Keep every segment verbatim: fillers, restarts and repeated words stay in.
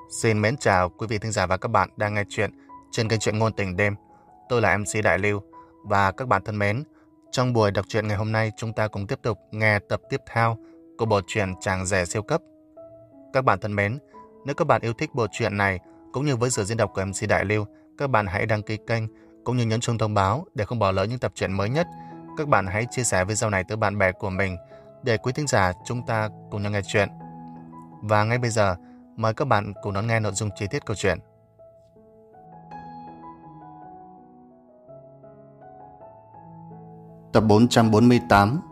Xin mến chào quý vị thính giả và các bạn đang nghe chuyện trên kênh Truyện Ngôn Tình Đêm. Tôi là em xê Đại Lưu và các bạn thân mến, trong buổi đọc truyện ngày hôm nay chúng ta cùng tiếp tục nghe tập tiếp theo của bộ truyện Chàng Rể Siêu Cấp. Các bạn thân mến, nếu các bạn yêu thích bộ truyện này cũng như với sự diễn đọc của em xê Đại Lưu, các bạn hãy đăng ký kênh cũng như nhấn chuông thông báo để không bỏ lỡ những tập truyện mới nhất. Các bạn hãy chia sẻ video này tới bạn bè của mình để quý thính giả chúng ta cùng nhau nghe chuyện. Và ngay bây giờ, mời các bạn cùng đón nghe nội dung chi tiết câu chuyện. Tập bốn trăm bốn mươi tám.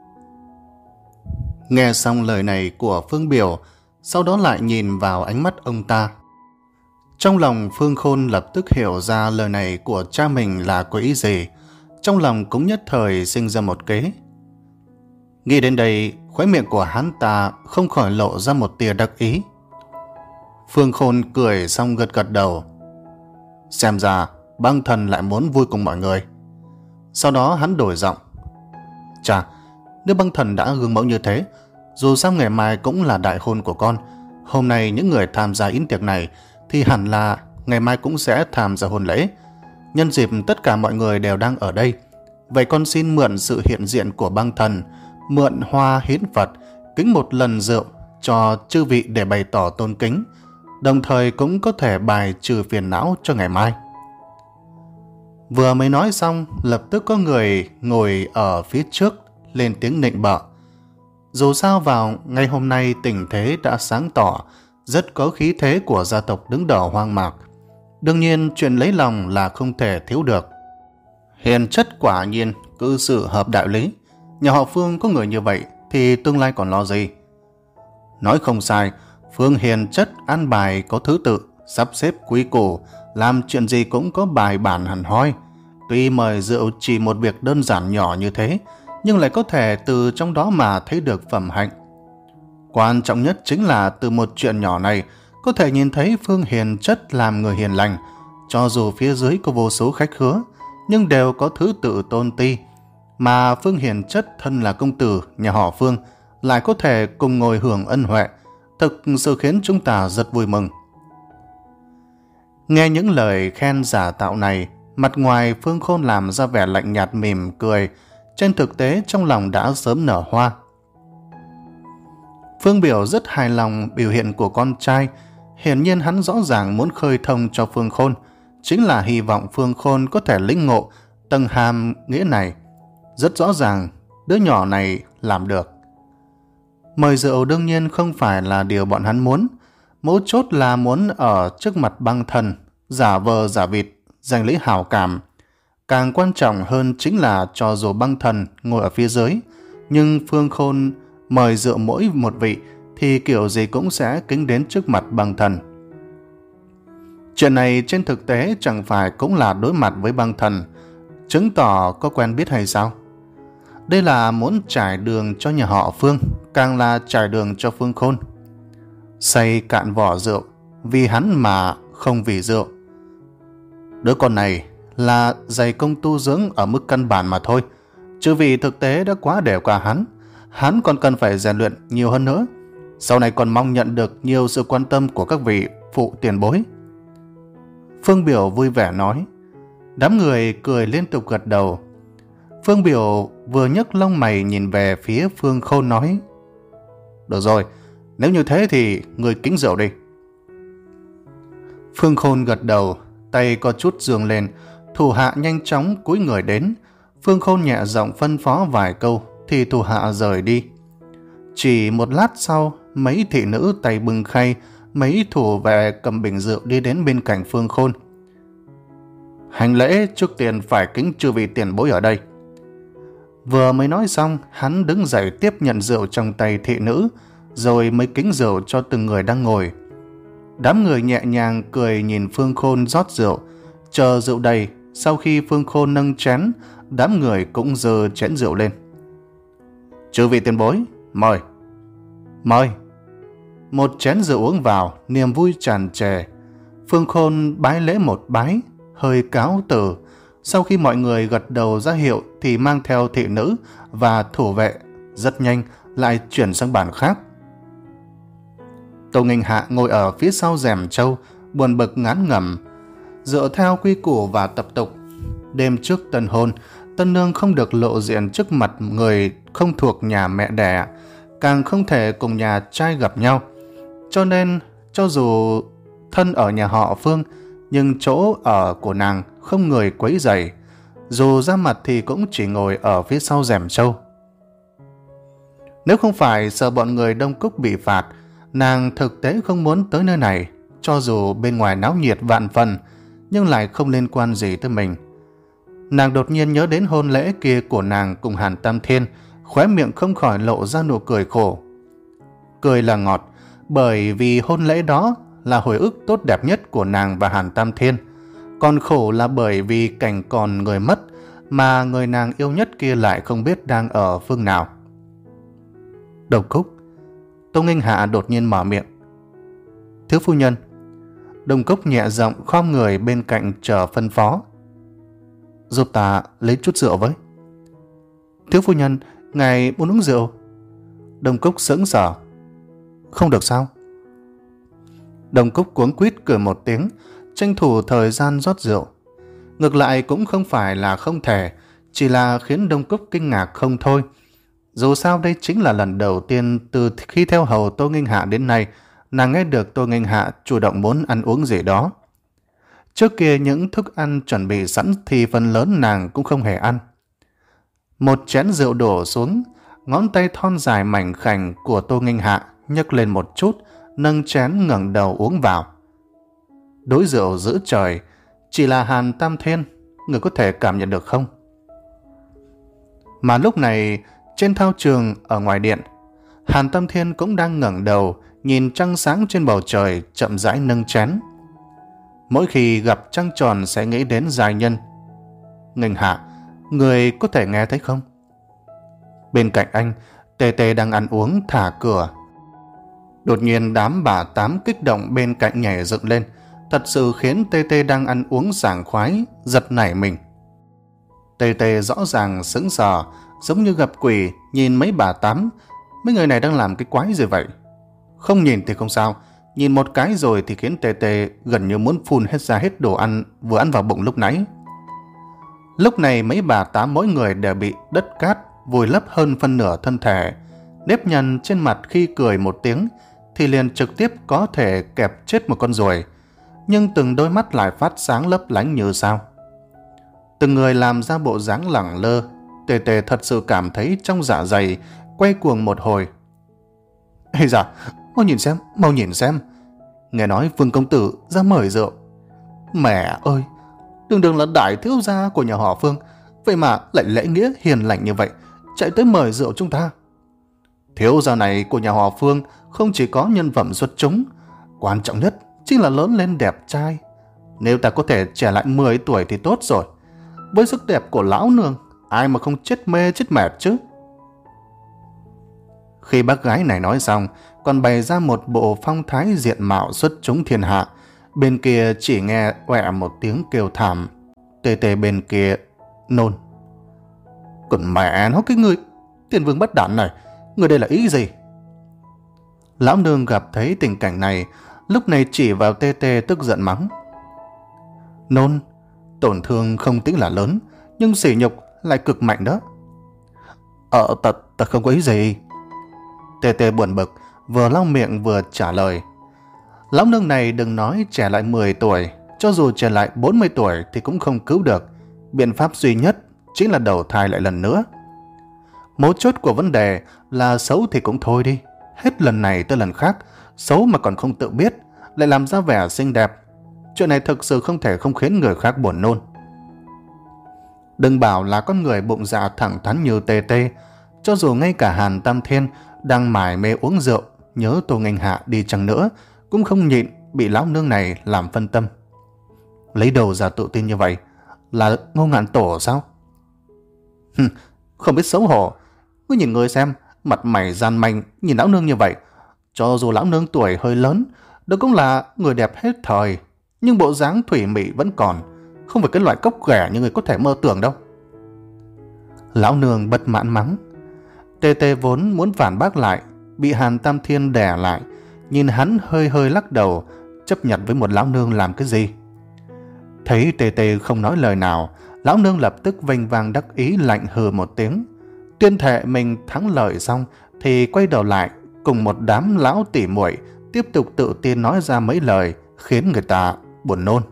Nghe xong lời này của Phương Biểu, sau đó lại nhìn vào ánh mắt ông ta. Trong lòng Phương Khôn lập tức hiểu ra lời này của cha mình là có ý gì. Trong lòng cũng nhất thời sinh ra một kế. Nghĩ đến đây, khóe miệng của hắn ta không khỏi lộ ra một tia đắc ý. Phương Khôn cười xong gật gật đầu. Xem ra băng thần lại muốn vui cùng mọi người. Sau đó hắn đổi giọng. Chà, nếu băng thần đã gương mẫu như thế, dù sao ngày mai cũng là đại hôn của con. Hôm nay những người tham gia yến tiệc này thì hẳn là ngày mai cũng sẽ tham gia hôn lễ. Nhân dịp tất cả mọi người đều đang ở đây, vậy con xin mượn sự hiện diện của băng thần, mượn hoa hiến Phật, kính một lần rượu cho chư vị để bày tỏ tôn kính, đồng thời cũng có thể bài trừ phiền não cho ngày mai. Vừa mới nói xong, lập tức có người ngồi ở phía trước lên tiếng nịnh bợ. Dù sao vào ngày hôm nay tình thế đã sáng tỏ, rất có khí thế của gia tộc đứng đầu hoang mạc. Đương nhiên chuyện lấy lòng là không thể thiếu được. Hiền chất quả nhiên, cư xử hợp đạo lý. Nhà họ Phương có người như vậy thì tương lai còn lo gì? Nói không sai, Phương hiền chất ăn bài có thứ tự, sắp xếp quý củ, làm chuyện gì cũng có bài bản hẳn hoi. Tuy mời rượu chỉ một việc đơn giản nhỏ như thế, nhưng lại có thể từ trong đó mà thấy được phẩm hạnh. Quan trọng nhất chính là từ một chuyện nhỏ này có thể nhìn thấy Phương hiền chất làm người hiền lành. Cho dù phía dưới có vô số khách khứa, nhưng đều có thứ tự tôn ti. Mà Phương hiền chất thân là công tử nhà họ Phương lại có thể cùng ngồi hưởng ân huệ, thực sự khiến chúng ta rất vui mừng. Nghe những lời khen giả tạo này, mặt ngoài Phương Khôn làm ra vẻ lạnh nhạt mỉm cười, trên thực tế trong lòng đã sớm nở hoa. Phương Biểu rất hài lòng biểu hiện của con trai, hiển nhiên hắn rõ ràng muốn khơi thông cho Phương Khôn, chính là hy vọng Phương Khôn có thể lĩnh ngộ tầng hàm nghĩa này. Rất rõ ràng, đứa nhỏ này làm được. Mời rượu đương nhiên không phải là điều bọn hắn muốn, mấu chốt là muốn ở trước mặt băng thần, giả vờ giả vịt, giành lấy hảo cảm. Càng quan trọng hơn chính là cho dù băng thần ngồi ở phía dưới, nhưng Phương Khôn mời rượu mỗi một vị thì kiểu gì cũng sẽ kính đến trước mặt băng thần. Chuyện này trên thực tế chẳng phải cũng là đối mặt với băng thần, chứng tỏ có quen biết hay sao? Đây là muốn trải đường cho nhà họ Phương, càng là trải đường cho Phương Khôn. Say cạn vỏ rượu, vì hắn mà không vì rượu. Đứa con này là dày công tu dưỡng ở mức căn bản mà thôi, chứ vì thực tế đã quá đều qua hắn. Hắn còn cần phải rèn luyện nhiều hơn nữa. Sau này còn mong nhận được nhiều sự quan tâm của các vị phụ tiền bối. Phương Biểu vui vẻ nói. Đám người cười liên tục gật đầu. Phương Biểu vừa nhấc lông mày nhìn về phía Phương Khôn nói. Được rồi, nếu như thế thì người kính rượu đi. Phương Khôn gật đầu, tay có chút giương lên, thủ hạ nhanh chóng cúi người đến. Phương Khôn nhẹ giọng phân phó vài câu thì thủ hạ rời đi. Chỉ một lát sau, mấy thị nữ tay bưng khay, mấy thủ vệ cầm bình rượu đi đến bên cạnh Phương Khôn. Hành lễ trước tiên phải kính chư vị tiền bối ở đây. Vừa mới nói xong, hắn đứng dậy tiếp nhận rượu trong tay thị nữ, rồi mới kính rượu cho từng người đang ngồi. Đám người nhẹ nhàng cười nhìn Phương Khôn rót rượu, chờ rượu đầy. Sau khi Phương Khôn nâng chén, đám người cũng giơ chén rượu lên. Chư vị tiền bối, mời. Mời. Một chén rượu uống vào, niềm vui tràn trề. Phương Khôn bái lễ một bái, hơi cáo từ. Sau khi mọi người gật đầu ra hiệu thì mang theo thị nữ và thủ vệ, rất nhanh lại chuyển sang bàn khác. Tô Nghênh Hạ ngồi ở phía sau rèm trâu, buồn bực ngán ngẩm. Dựa theo quy củ và tập tục, đêm trước tân hôn, tân nương không được lộ diện trước mặt người không thuộc nhà mẹ đẻ, càng không thể cùng nhà trai gặp nhau. Cho nên, cho dù thân ở nhà họ Phương, nhưng chỗ ở của nàng không người quấy rầy. Dù ra mặt thì cũng chỉ ngồi ở phía sau rèm trâu. Nếu không phải sợ bọn người Đông Cúc bị phạt, nàng thực tế không muốn tới nơi này, cho dù bên ngoài náo nhiệt vạn phần, nhưng lại không liên quan gì tới mình. Nàng đột nhiên nhớ đến hôn lễ kia của nàng cùng Hàn Tam Thiên, khóe miệng không khỏi lộ ra nụ cười khổ. Cười là ngọt, bởi vì hôn lễ đó là hồi ức tốt đẹp nhất của nàng và Hàn Tam Thiên. Còn khổ là bởi vì cảnh còn người mất, mà người nàng yêu nhất kia lại không biết đang ở phương nào. Đông Cúc. Tô Nghênh Hạ đột nhiên mở miệng. Thiếu phu nhân. Đông Cúc nhẹ giọng khom người bên cạnh chờ phân phó. Giúp ta lấy chút rượu với. Thiếu phu nhân, ngài muốn uống rượu? Đông Cúc sững sờ. Không được sao? Đông Cúc cuống quýt cười một tiếng, tranh thủ thời gian rót rượu. Ngược lại cũng không phải là không thể, chỉ là khiến Đông Cúc kinh ngạc không thôi. Dù sao đây chính là lần đầu tiên từ khi theo hầu Tô Nghênh Hạ đến nay, nàng nghe được Tô Nghênh Hạ chủ động muốn ăn uống gì đó. Trước kia những thức ăn chuẩn bị sẵn thì phần lớn nàng cũng không hề ăn. Một chén rượu đổ xuống, ngón tay thon dài mảnh khảnh của Tô Nghênh Hạ nhấc lên một chút, nâng chén ngẩng đầu uống vào. Đối rượu giữ trời, chỉ là Hàn Tam Thiên, người có thể cảm nhận được không? Mà lúc này, trên thao trường ở ngoài điện, Hàn Tam Thiên cũng đang ngẩng đầu, nhìn trăng sáng trên bầu trời, chậm rãi nâng chén. Mỗi khi gặp trăng tròn sẽ nghĩ đến giai nhân. Nghênh Hạ, người có thể nghe thấy không? Bên cạnh anh, Tê Tê đang ăn uống thả cửa. Đột nhiên đám bà tám kích động bên cạnh nhảy dựng lên, thật sự khiến Tê Tê đang ăn uống sảng khoái giật nảy mình. Tê Tê rõ ràng sững sờ, giống như gặp quỷ, nhìn mấy bà tám. Mấy người này đang làm cái quái gì vậy? Không nhìn thì không sao, nhìn một cái rồi thì khiến Tê Tê gần như muốn phun hết ra hết đồ ăn vừa ăn vào bụng lúc nãy. Lúc này mấy bà tám mỗi người đều bị đất cát vùi lấp hơn phân nửa thân thể. Nếp nhăn trên mặt khi cười một tiếng thì liền trực tiếp có thể kẹp chết một con ruồi, nhưng từng đôi mắt lại phát sáng lấp lánh như sao. Từng người làm ra bộ dáng lẳng lơ. Tê Tê thật sự cảm thấy trong dạ dày quay cuồng một hồi. Ây da, mau nhìn xem, mau nhìn xem. Nghe nói Vương công tử ra mời rượu. Mẹ ơi, đường đường là đại thiếu gia của nhà họ Phương, vậy mà lại lễ nghĩa hiền lành như vậy, chạy tới mời rượu chúng ta. Thiếu gia này của nhà họ Phương không chỉ có nhân phẩm xuất chúng, quan trọng nhất chính là lớn lên đẹp trai. Nếu ta có thể trẻ lại mười tuổi thì tốt rồi. Với sức đẹp của lão nương, ai mà không chết mê chết mệt chứ. Khi bác gái này nói xong, còn bày ra một bộ phong thái diện mạo xuất chúng thiên hạ. Bên kia chỉ nghe oẹ một tiếng kêu thảm. Tê Tê bên kia nôn. Còn mẹ nó, cái người Tiên Vương bất đản này, người đây là ý gì? Lão nương gặp thấy tình cảnh này, lúc này chỉ vào Tê Tê tức giận mắng. Nôn, tổn thương không tính là lớn, nhưng sỉ nhục lại cực mạnh đó. Ờ, ta, ta không có ý gì. Tê Tê buồn bực, vừa lau miệng vừa trả lời. Lão nương này đừng nói trẻ lại mười tuổi, cho dù trẻ lại bốn mươi tuổi thì cũng không cứu được. Biện pháp duy nhất chính là đầu thai lại lần nữa. Mấu chốt của vấn đề là xấu thì cũng thôi đi. Hết lần này tới lần khác, xấu mà còn không tự biết, lại làm ra vẻ xinh đẹp. Chuyện này thực sự không thể không khiến người khác buồn nôn. Đừng bảo là con người bụng dạ thẳng thắn như Tê Tê, cho dù ngay cả Hàn Tam Thiên đang mải mê uống rượu, nhớ Tô Nghênh Hạ đi chăng nữa, cũng không nhịn bị lão nương này làm phân tâm. Lấy đầu ra tự tin như vậy, là Ngô Ngạn Tổ sao? Hừm, không biết xấu hổ. Cứ nhìn người xem, mặt mày gian manh, nhìn lão nương như vậy. Cho dù lão nương tuổi hơi lớn, đó cũng là người đẹp hết thời, nhưng bộ dáng thủy mị vẫn còn, không phải cái loại cốc ghẻ như người có thể mơ tưởng đâu. Lão nương bất mãn mắng. Tê Tê vốn muốn phản bác lại, bị Hàn Tam Thiên đè lại, nhìn hắn hơi hơi lắc đầu, chấp nhận với một lão nương làm cái gì. Thấy Tê Tê không nói lời nào, lão nương lập tức vênh vang đắc ý lạnh hừ một tiếng, tuyên thệ mình thắng lợi xong thì quay đầu lại cùng một đám lão tỉ muội tiếp tục tự tin nói ra mấy lời khiến người ta buồn nôn,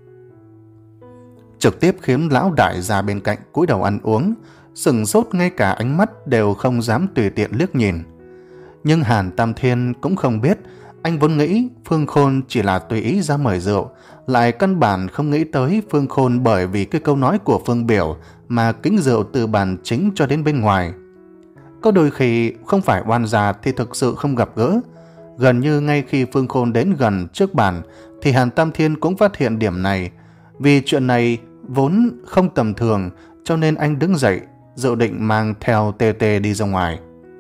trực tiếp khiến lão đại gia bên cạnh cúi đầu ăn uống, sừng sốt ngay cả ánh mắt đều không dám tùy tiện liếc nhìn. Nhưng Hàn Tam Thiên cũng không biết, anh vốn nghĩ Phương Khôn chỉ là tùy ý ra mời rượu, lại căn bản không nghĩ tới Phương Khôn bởi vì cái câu nói của Phương Biểu mà kính rượu từ bàn chính cho đến bên ngoài. Có đôi khi không phải oan gia thì thực sự không gặp gỡ. Gần như ngay khi Phương Khôn đến gần trước bàn thì Hàn Tam Thiên cũng phát hiện điểm này. Vì chuyện này vốn không tầm thường cho nên anh đứng dậy dự định mang theo Tê Tê đi ra ngoài.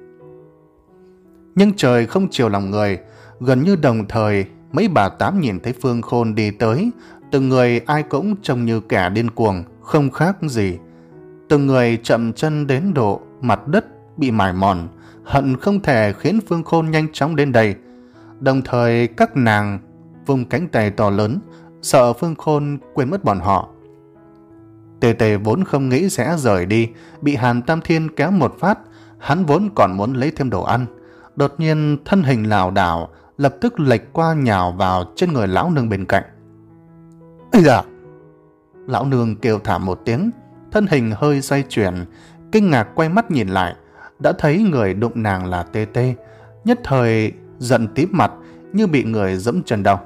Nhưng trời không chiều lòng người, gần như đồng thời mấy bà tám nhìn thấy Phương Khôn đi tới, từng người ai cũng trông như kẻ điên cuồng, không khác gì. Từng người chậm chân đến độ mặt đất bị mài mòn, hận không thể khiến Phương Khôn nhanh chóng đến đây. Đồng thời các nàng vung cánh tay to lớn, sợ Phương Khôn quên mất bọn họ. Tê Tê vốn không nghĩ sẽ rời đi, bị Hàn Tam Thiên kéo một phát, hắn vốn còn muốn lấy thêm đồ ăn. Đột nhiên thân hình lảo đảo, lập tức lệch qua nhào vào trên người lão nương bên cạnh. Ây da! Lão nương kêu thảm một tiếng, thân hình hơi xoay chuyển, kinh ngạc quay mắt nhìn lại, đã thấy người đụng nàng là Tê Tê, nhất thời giận tím mặt như bị người dẫm chân đau.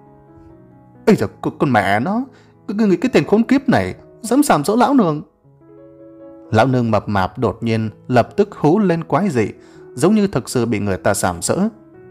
Ây da, con mẹ nó, cái, cái tên khốn kiếp này dám sàm dỗ lão nương. Lão nương mập mạp đột nhiên lập tức hú lên quái dị, giống như thực sự bị người ta sàm sỡ.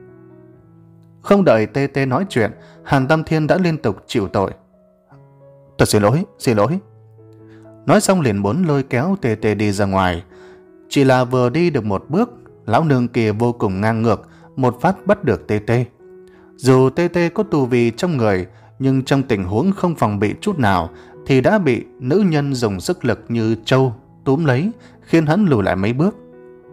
Không đợi Tê Tê nói chuyện, Hàn Tam Thiên đã liên tục chịu tội. Thật xin lỗi, xin lỗi. Nói xong liền muốn lôi kéo Tê Tê đi ra ngoài. Chỉ là vừa đi được một bước, lão nương kia vô cùng ngang ngược, một phát bắt được Tê Tê. Dù Tê Tê có tu vi trong người, nhưng trong tình huống không phòng bị chút nào thì đã bị nữ nhân dùng sức lực như trâu túm lấy, khiến hắn lùi lại mấy bước.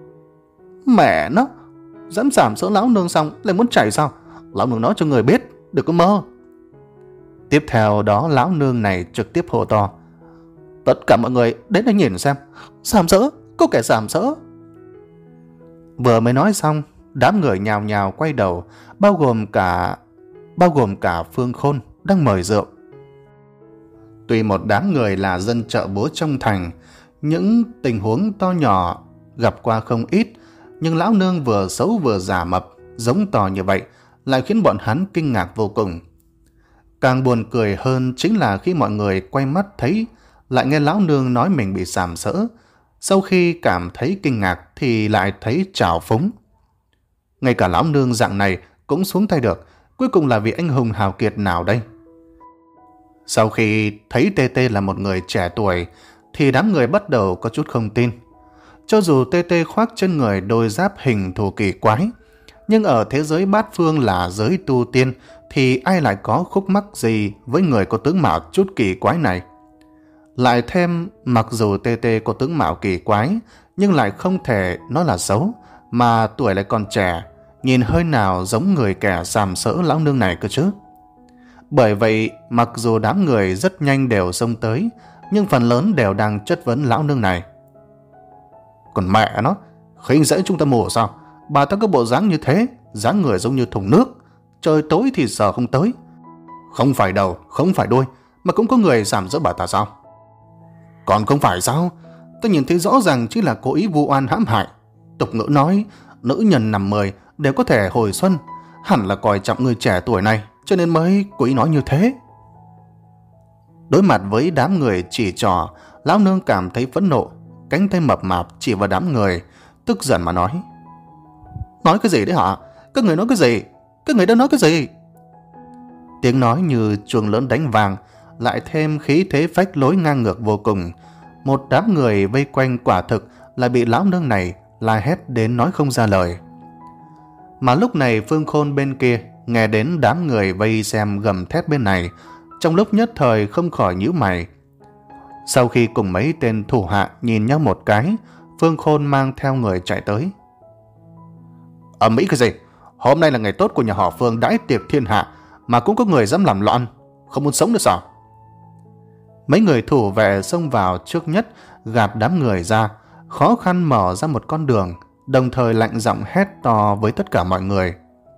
Mẹ nó, dám sàm sỡ lão nương xong lại muốn chạy sao? Lão nương nói cho người biết, đừng có mơ. Tiếp theo đó lão nương này trực tiếp hô to. Tất cả mọi người đến đây nhìn xem, sàm sỡ, có kẻ sàm sỡ. Vừa mới nói xong, đám người nhào nhào quay đầu, bao gồm cả bao gồm cả Phương Khôn đang mời rượu. Tuy một đám người là dân chợ búa trong thành, những tình huống to nhỏ gặp qua không ít, nhưng lão nương vừa xấu vừa già mập, giống to như vậy, lại khiến bọn hắn kinh ngạc vô cùng. Càng buồn cười hơn chính là khi mọi người quay mắt thấy, lại nghe lão nương nói mình bị sàm sỡ. Sau khi cảm thấy kinh ngạc thì lại thấy trào phúng. Ngay cả lão nương dạng này cũng xuống tay được, cuối cùng là vì anh hùng hào kiệt nào đây? Sau khi thấy Tê Tê là một người trẻ tuổi, thì đám người bắt đầu có chút không tin. Cho dù Tê Tê khoác trên người đôi giáp hình thù kỳ quái, nhưng ở thế giới bát phương là giới tu tiên thì ai lại có khúc mắc gì với người có tướng mạo chút kỳ quái này. Lại thêm, mặc dù Tê Tê có tướng mạo kỳ quái, nhưng lại không thể nói là xấu, mà tuổi lại còn trẻ, nhìn hơi nào giống người kẻ sàm sỡ lão nương này cơ chứ. Bởi vậy, mặc dù đám người rất nhanh đều xông tới, nhưng phần lớn đều đang chất vấn lão nương này. Còn mẹ nó, khinh dễ chúng ta mù sao? Bà ta có bộ dáng như thế, dáng người giống như thùng nước, trời tối thì sờ không tới. Không phải đầu, không phải đuôi, mà cũng có người sàm sỡ bà ta sao? Còn không phải sao? Tôi nhìn thấy rõ ràng chỉ là cố ý vu oan hãm hại. Tục ngữ nói, nữ nhân nằm mười đều có thể hồi xuân, hẳn là coi trọng người trẻ tuổi này, cho nên mới cố ý nói như thế. Đối mặt với đám người chỉ trỏ, lão nương cảm thấy phẫn nộ, cánh tay mập mạp chỉ vào đám người, tức giận mà nói. Nói cái gì đấy hả? Các người nói cái gì? Các người đang nói cái gì? Tiếng nói như chuông lớn đánh vàng, lại thêm khí thế phách lối ngang ngược vô cùng. Một đám người vây quanh quả thực là bị lão nương này la hét đến nói không ra lời. Mà lúc này Phương Khôn bên kia nghe đến đám người vây xem gầm thét bên này, trong lúc nhất thời không khỏi nhíu mày. Sau khi cùng mấy tên thủ hạ nhìn nhau một cái, Phương Khôn mang theo người chạy tới. Ầm ĩ cái gì? Hôm nay là ngày tốt của nhà họ Phương đãi tiệc thiên hạ, mà cũng có người dám làm loạn, không muốn sống nữa sao? Mấy người thủ vệ xông vào trước nhất, gạt đám người ra, khó khăn mở ra một con đường, đồng thời lạnh giọng hét to với tất cả mọi người.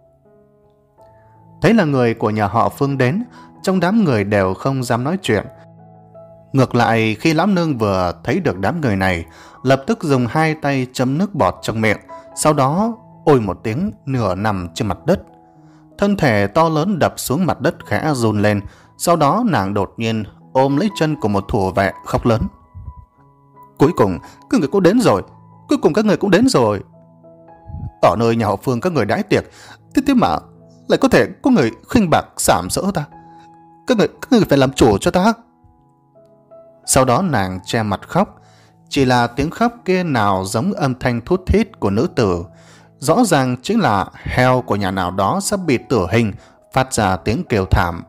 Thấy là người của nhà họ Phương đến, trong đám người đều không dám nói chuyện. Ngược lại, khi lão nương vừa thấy được đám người này, lập tức dùng hai tay chấm nước bọt trong miệng, sau đó ôi một tiếng nửa nằm trên mặt đất. Thân thể to lớn đập xuống mặt đất khẽ run lên, sau đó nàng đột nhiên ôm lấy chân của một thủ vệ khóc lớn. Cuối cùng các người cũng đến rồi, cuối cùng các người cũng đến rồi. Ở nơi nhà họ Phương các người đãi tiệc, thế thế mà lại có thể có người khinh bạc sàm sỡ ta. Các người, các người phải làm chủ cho ta. Sau đó nàng che mặt khóc, chỉ là tiếng khóc kia nào giống âm thanh thút thít của nữ tử, rõ ràng chính là heo của nhà nào đó sắp bị tử hình phát ra tiếng kêu thảm.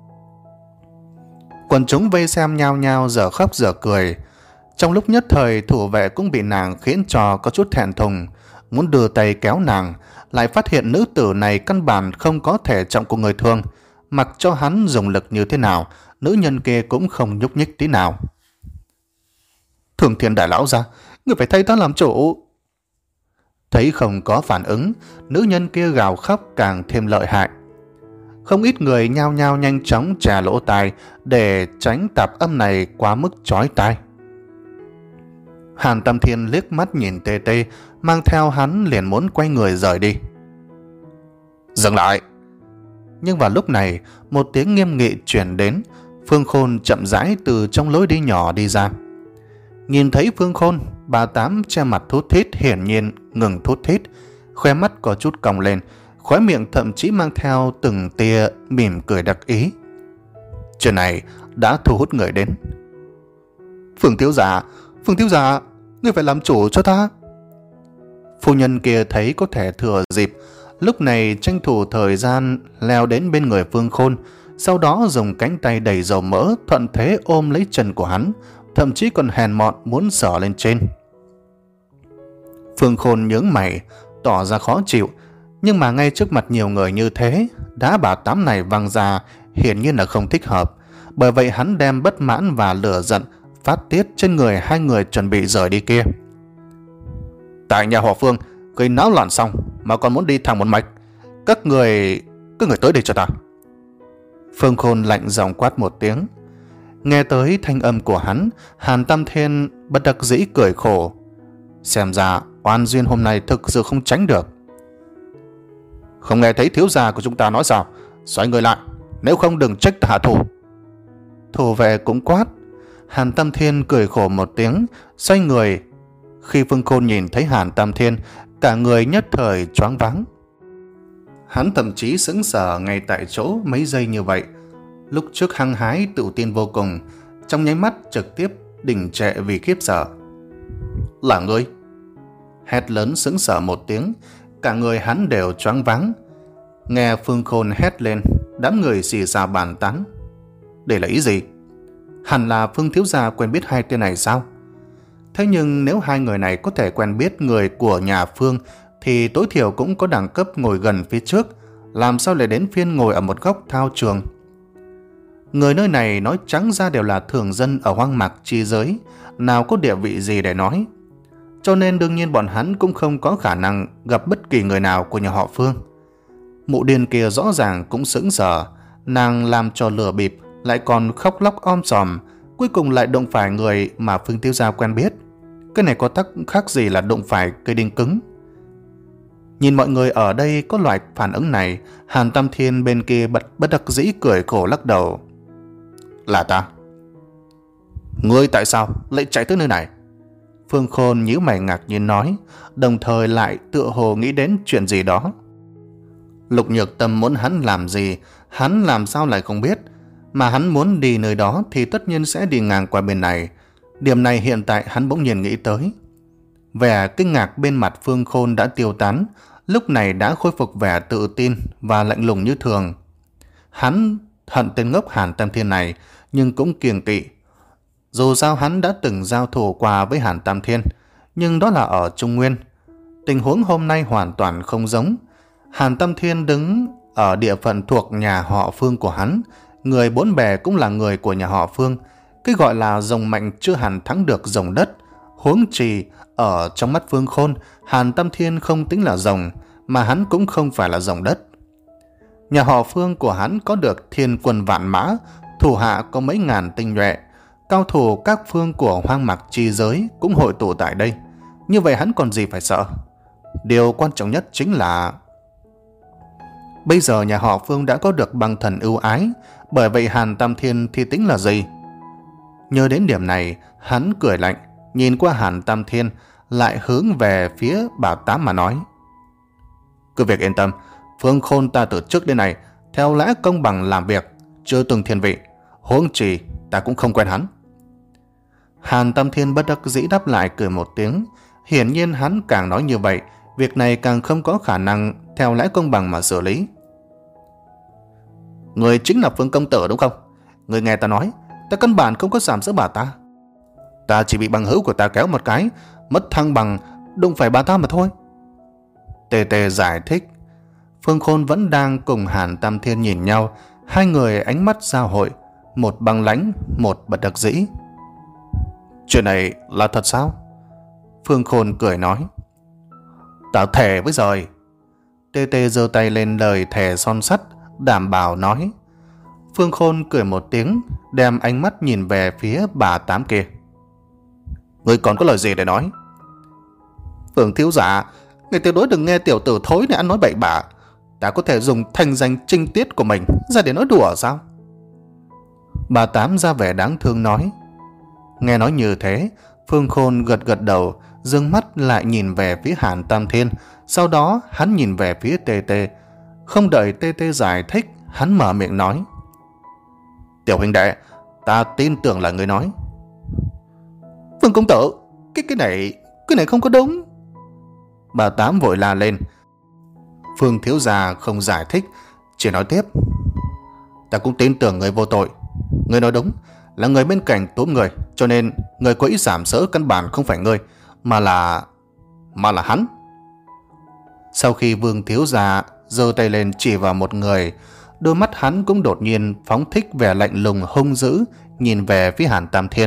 Quần chúng vây xem nhao nhao giờ khóc giờ cười. Trong lúc nhất thời, thủ vệ cũng bị nàng khiến cho có chút thẹn thùng, muốn đưa tay kéo nàng, lại phát hiện nữ tử này căn bản không có thể trọng của người thường, mặc cho hắn dùng lực như thế nào, nữ nhân kia cũng không nhúc nhích tí nào. Thường Thiên đại lão ra, người phải thay ta làm chủ. Thấy không có phản ứng, nữ nhân kia gào khóc càng thêm lợi hại. Không ít người nhao nhao nhanh chóng chà lỗ tai để tránh tạp âm này quá mức chói tai. Hàn Tam Thiên liếc mắt nhìn Tê Tê, mang theo hắn liền muốn quay người rời đi. Dừng lại! Nhưng vào lúc này, một tiếng nghiêm nghị truyền đến. Phương Khôn chậm rãi từ trong lối đi nhỏ đi ra. Nhìn thấy Phương Khôn, bà Tám che mặt thút thít hiển nhiên ngừng thút thít, khóe mắt có chút cong lên, khóe miệng thậm chí mang theo từng tia mỉm cười đặc ý. Chuyện này đã thu hút người đến. Phương thiếu gia, Phương thiếu gia, ngươi phải làm chủ cho ta. Phu nhân kia thấy có thể thừa dịp, lúc này tranh thủ thời gian leo đến bên người Phương Khôn, sau đó dùng cánh tay đầy dầu mỡ thuận thế ôm lấy chân của hắn, thậm chí còn hèn mọn muốn sờ lên trên. Phương Khôn nhướng mày, tỏ ra khó chịu, nhưng mà ngay trước mặt nhiều người như thế, đá bà Tám này văng ra hiển nhiên là không thích hợp, bởi vậy hắn đem bất mãn và lửa giận phát tiết trên người hai người chuẩn bị rời đi kia. Tại nhà họ Phương gây náo loạn xong mà còn muốn đi thẳng một mạch, các người các người tới đây cho ta. Phương Khôn lạnh giọng quát một tiếng. Nghe tới thanh âm của hắn, Hàn Tam Thiên bất đắc dĩ cười khổ. Xem ra oan duyên hôm nay thực sự không tránh được. Không nghe thấy thiếu gia của chúng ta nói sao? Xoay người lại, nếu không đừng trách ta hạ thủ. Thủ vệ cũng quát. Hàn Tam Thiên cười khổ một tiếng, xoay người. Khi Phương Khôn nhìn thấy Hàn Tam Thiên, cả người nhất thời choáng váng. Hắn thậm chí sững sờ ngay tại chỗ mấy giây như vậy. Lúc trước hăng hái tự tin vô cùng, trong nháy mắt trực tiếp đình trệ vì khiếp sợ. Là ngươi? Hét lớn sững sờ một tiếng, cả người hắn đều choáng váng. Nghe Phương Khôn hét lên, đám người xì xào bàn tán. Đây là ý gì? Hẳn là Phương thiếu gia quen biết hai tên này sao? Thế nhưng nếu hai người này có thể quen biết người của nhà Phương thì tối thiểu cũng có đẳng cấp ngồi gần phía trước, làm sao lại đến phiên ngồi ở một góc thao trường? Người nơi này nói trắng ra đều là thường dân ở hoang mạc chi giới, nào có địa vị gì để nói. Cho nên đương nhiên bọn hắn cũng không có khả năng gặp bất kỳ người nào của nhà họ Phương. Mụ điên kia rõ ràng cũng sững sờ, nàng làm cho lừa bịp, lại còn khóc lóc om sòm, cuối cùng lại đụng phải người mà Phương thiếu gia quen biết. Cái này có tắc khác gì là đụng phải cây đinh cứng. Nhìn mọi người ở đây có loại phản ứng này, Hàn Tam Thiên bên kia bật bất đắc dĩ cười khổ lắc đầu. Là ta? Ngươi tại sao lại chạy tới nơi này? Phương Khôn nhíu mày ngạc nhiên nói, đồng thời lại tựa hồ nghĩ đến chuyện gì đó. Lục Nhược Tâm muốn hắn làm gì, hắn làm sao lại không biết. Mà hắn muốn đi nơi đó thì tất nhiên sẽ đi ngang qua bên này. Điểm này hiện tại hắn bỗng nhiên nghĩ tới. Vẻ kinh ngạc bên mặt Phương Khôn đã tiêu tán, lúc này đã khôi phục vẻ tự tin và lạnh lùng như thường. Hắn hận tên ngốc Hàn Tam Thiên này, nhưng cũng kiêng kỵ. Dù sao hắn đã từng giao thủ qua với Hàn Tam Thiên, nhưng đó là ở Trung Nguyên. Tình huống hôm nay hoàn toàn không giống. Hàn Tam Thiên đứng ở địa phận thuộc nhà họ Phương của hắn. Người bốn bề cũng là người của nhà họ Phương. Cái gọi là rồng mạnh chưa hẳn thắng được rồng đất. Huống chi ở trong mắt Phương Khôn, Hàn Tam Thiên không tính là rồng, mà hắn cũng không phải là rồng đất. Nhà họ Phương của hắn có được thiên quân vạn mã, thủ hạ có mấy ngàn tinh nhuệ, cao thủ các phương của hoang mạc chi giới cũng hội tụ tại đây. Như vậy hắn còn gì phải sợ? Điều quan trọng nhất chính là bây giờ nhà họ Phương đã có được băng thần ưu ái, bởi vậy Hàn Tam Thiên thì tính là gì? Nhớ đến điểm này, hắn cười lạnh, nhìn qua Hàn Tam Thiên, lại hướng về phía bà Tám mà nói. Cứ việc yên tâm, Phương Khôn ta từ trước đến nay theo lẽ công bằng làm việc, chưa từng thiên vị, huống chi ta cũng không quen hắn. Hàn Tam Thiên bất đắc dĩ đáp lại cười một tiếng. Hiển nhiên hắn càng nói như vậy, việc này càng không có khả năng theo lẽ công bằng mà xử lý. Người chính là Phương công tử đúng không? Người nghe ta nói, ta căn bản không có giảm sỡ bà ta. Ta chỉ bị bằng hữu của ta kéo một cái, mất thăng bằng, đụng phải bà ta mà thôi. Tê Tê giải thích. Phương Khôn vẫn đang cùng Hàn Tam Thiên nhìn nhau, hai người ánh mắt giao hội, một băng lãnh, một bất đắc dĩ. Chuyện này là thật sao? Phương Khôn cười nói. Ta thề với rồi. Tê Tê giơ tay lên lời thề son sắt, đảm bảo nói. Phương Khôn cười một tiếng, đem ánh mắt nhìn về phía bà Tám kia. Người còn có lời gì để nói? Phương thiếu giả, người tuyệt đối đừng nghe tiểu tử thối này ăn nói bậy bạ. Ta có thể dùng thanh danh trinh tiết của mình ra để nói đùa sao? Bà Tám ra vẻ đáng thương nói. Nghe nói như thế, Phương Khôn gật gật đầu, dương mắt lại nhìn về phía Hàn Tam Thiên. Sau đó hắn nhìn về phía Tê Tê. Không đợi Tê Tê giải thích, hắn mở miệng nói. Tiểu huynh đệ, ta tin tưởng là người nói. Phương công tử, cái cái này, cái này không có đúng. Bà Tám vội la lên. Phương thiếu gia không giải thích, chỉ nói tiếp. Ta cũng tin tưởng người vô tội. Người nói đúng, là người bên cạnh túm người, cho nên người có ý giảm sỡ căn bản không phải ngươi, mà là... mà là hắn. Sau khi Vương thiếu gia giơ tay lên chỉ vào một người, đôi mắt hắn cũng đột nhiên phóng thích vẻ lạnh lùng hung dữ, nhìn về phía Hàn Tam Thiên.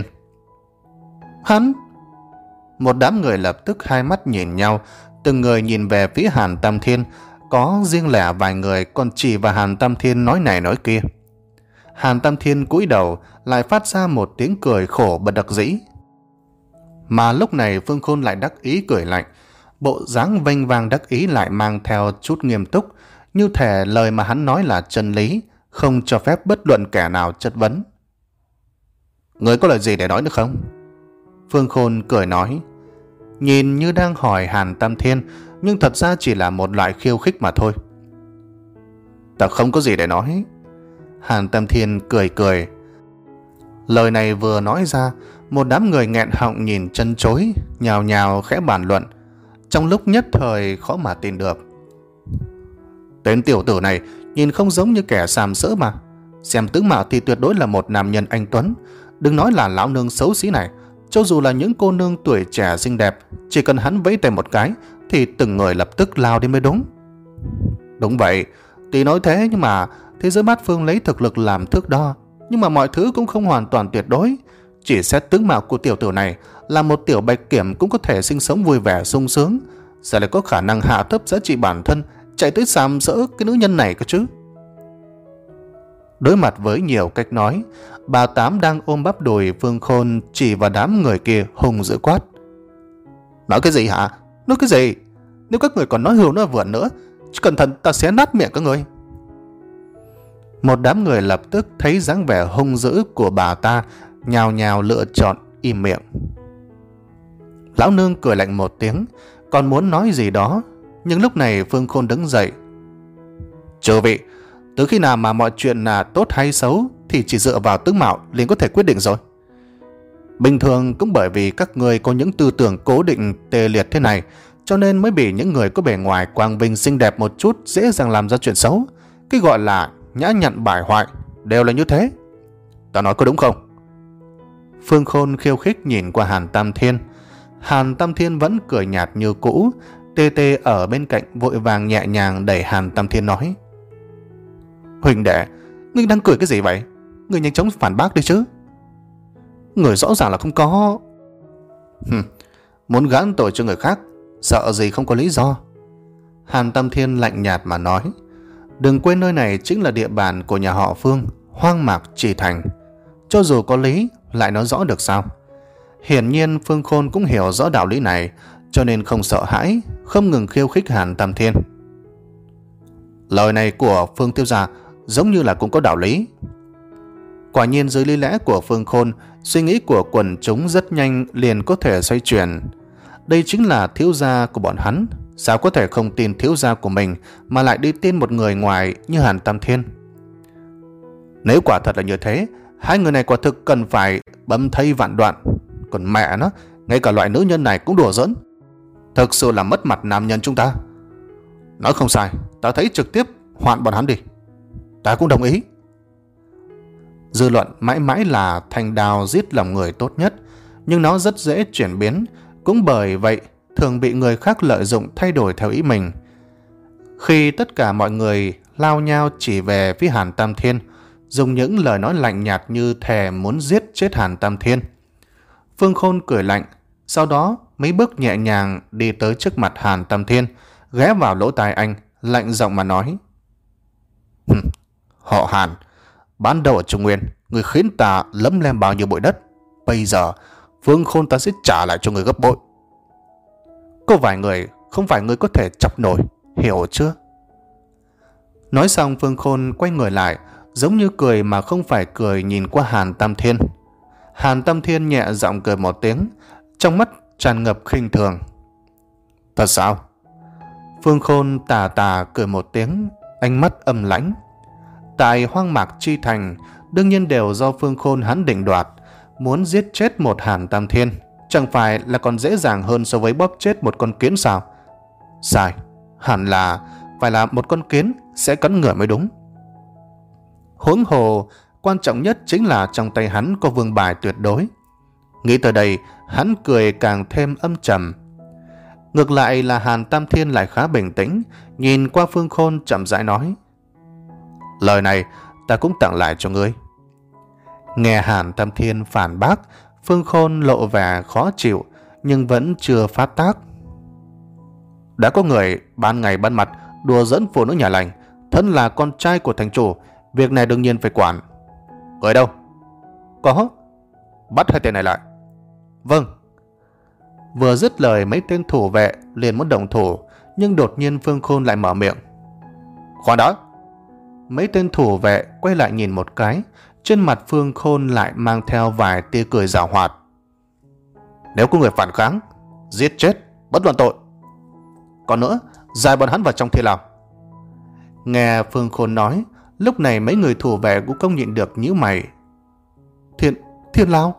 Hắn? Một đám người lập tức hai mắt nhìn nhau, từng người nhìn về phía Hàn Tam Thiên, có riêng lẻ vài người còn chỉ vào Hàn Tam Thiên nói này nói kia. Hàn Tam Thiên cúi đầu, lại phát ra một tiếng cười khổ bất đắc dĩ. Mà lúc này Phương Khôn lại đắc ý cười lạnh, bộ dáng vênh vang đắc ý lại mang theo chút nghiêm túc, như thể lời mà hắn nói là chân lý, không cho phép bất luận kẻ nào chất vấn. Người có lời gì để nói nữa không? Phương Khôn cười nói, nhìn như đang hỏi Hàn Tam Thiên, nhưng thật ra chỉ là một loại khiêu khích mà thôi. Ta không có gì để nói. Hàn Tam Thiên cười cười. Lời này vừa nói ra, một đám người nghẹn họng nhìn chân chối, nhào nhào khẽ bàn luận, trong lúc nhất thời khó mà tin được. Tên tiểu tử này nhìn không giống như kẻ sàm sỡ mà, xem tướng mạo thì tuyệt đối là một nam nhân anh tuấn. Đừng nói là lão nương xấu xí này, cho dù là những cô nương tuổi trẻ xinh đẹp, chỉ cần hắn vẫy tay một cái thì từng người lập tức lao đi mới đúng. Đúng vậy, tuy nói thế nhưng mà thế giới bát phương lấy thực lực làm thước đo, nhưng mà mọi thứ cũng không hoàn toàn tuyệt đối. Chỉ xét tướng mạo của tiểu tử này, là một tiểu bạch kiểm cũng có thể sinh sống vui vẻ sung sướng, sẽ lại có khả năng hạ thấp giá trị bản thân, chạy tới sàm sỡ cái nữ nhân này cơ chứ. Đối mặt với nhiều cách nói, bà Tám đang ôm bắp đùi Phương Khôn chỉ vào đám người kia hùng dữ quát. Nói cái gì hả? Nói cái gì? Nếu các người còn nói hưu nói vượn nữa, chỉ cẩn thận ta xé nát miệng các người. Một đám người lập tức thấy dáng vẻ hung dữ của bà ta, nhào nhào lựa chọn im miệng. Lão nương cười lạnh một tiếng, còn muốn nói gì đó, nhưng lúc này Phương Khôn đứng dậy. Chư vị, từ khi nào mà mọi chuyện là tốt hay xấu thì chỉ dựa vào tướng mạo liền có thể quyết định rồi. Bình thường cũng bởi vì các người có những tư tưởng cố định tê liệt thế này, cho nên mới bị những người có bề ngoài quang vinh xinh đẹp một chút dễ dàng làm ra chuyện xấu. Cái gọi là nhã nhặn bại hoại đều là như thế. Ta nói có đúng không? Phương Khôn khiêu khích nhìn qua Hàn Tam Thiên. Hàn Tam Thiên vẫn cười nhạt như cũ, Tê Tê ở bên cạnh vội vàng nhẹ nhàng đẩy Hàn Tam Thiên nói: Huỳnh đệ, ngươi đang cười cái gì vậy? Ngươi nhanh chóng phản bác đi chứ. Người rõ ràng là không có. Hừm, muốn gán tội cho người khác, sợ gì không có lý do. Hàn Tam Thiên lạnh nhạt mà nói: Đừng quên nơi này chính là địa bàn của nhà họ Phương, hoang mạc Trì Thành. Cho dù có lý, lại nói rõ được sao? Hiển nhiên Phương Khôn cũng hiểu rõ đạo lý này, cho nên không sợ hãi, không ngừng khiêu khích Hàn Tam Thiên. Lời này của Phương thiếu gia giống như là cũng có đạo lý. Quả nhiên dưới lý lẽ của Phương Khôn, suy nghĩ của quần chúng rất nhanh liền có thể xoay chuyển. Đây chính là thiếu gia của bọn hắn, sao có thể không tin thiếu gia của mình mà lại đi tin một người ngoài như Hàn Tam Thiên? Nếu quả thật là như thế, hai người này quả thực cần phải bầm thây vạn đoạn. Còn mẹ nó, ngay cả loại nữ nhân này cũng đùa giỡn. Thực sự là mất mặt nam nhân chúng ta. Nói không sai, ta thấy trực tiếp hoạn bọn hắn đi. Ta cũng đồng ý. Dư luận mãi mãi là thanh đao giết lòng người tốt nhất, nhưng nó rất dễ chuyển biến, cũng bởi vậy thường bị người khác lợi dụng thay đổi theo ý mình. Khi tất cả mọi người lao nhau chỉ về phía Hàn Tam Thiên, dùng những lời nói lạnh nhạt như thề muốn giết chết Hàn Tam Thiên, Phương Khôn cười lạnh, sau đó mấy bước nhẹ nhàng đi tới trước mặt Hàn Tam Thiên, ghé vào lỗ tai anh, lạnh giọng mà nói: Họ Hàn, ban đầu ở Trung Nguyên, người khiến ta lấm lem bao nhiêu bụi đất. Bây giờ Phương Khôn ta sẽ trả lại cho người gấp bội. Có vài người không phải người có thể chọc nổi, hiểu chưa? Nói xong Phương Khôn quay người lại, giống như cười mà không phải cười, nhìn qua Hàn Tam Thiên. Hàn Tam Thiên nhẹ giọng cười một tiếng, trong mắt tràn ngập khinh thường. Thật sao? Phương Khôn tà tà cười một tiếng, ánh mắt âm lãnh. Tại hoang mạc Chi Thành, đương nhiên đều do Phương Khôn hắn định đoạt. Muốn giết chết một Hàn Tam Thiên, chẳng phải là còn dễ dàng hơn so với bóp chết một con kiến sao? Sai, hẳn là phải là một con kiến sẽ cắn người mới đúng. Huống hồ, quan trọng nhất chính là trong tay hắn có vương bài tuyệt đối. Nghĩ tới đây, hắn cười càng thêm âm trầm. Ngược lại là Hàn Tam Thiên lại khá bình tĩnh, nhìn qua Phương Khôn chậm rãi nói: Lời này ta cũng tặng lại cho ngươi. Nghe Hàn Tam Thiên phản bác, Phương Khôn lộ vẻ khó chịu, nhưng vẫn chưa phát tác. Đã có người ban ngày ban mặt đùa dẫn phụ nữ nhà lành, thân là con trai của thành chủ, việc này đương nhiên phải quản. Người đâu? Có. Bắt hai tên này lại. Vâng. Vừa dứt lời, mấy tên thủ vệ liền muốn động thủ, nhưng đột nhiên Phương Khôn lại mở miệng: Khoan đã. Mấy tên thủ vệ quay lại nhìn một cái, trên mặt Phương Khôn lại mang theo vài tia cười giảo hoạt. Nếu có người phản kháng, giết chết, bất luận tội. Còn nữa, giải bọn hắn vào trong thiên lao. Nghe Phương Khôn nói, lúc này mấy người thủ vệ cũng không nhịn được nhíu mày. Thiên, thiên lao?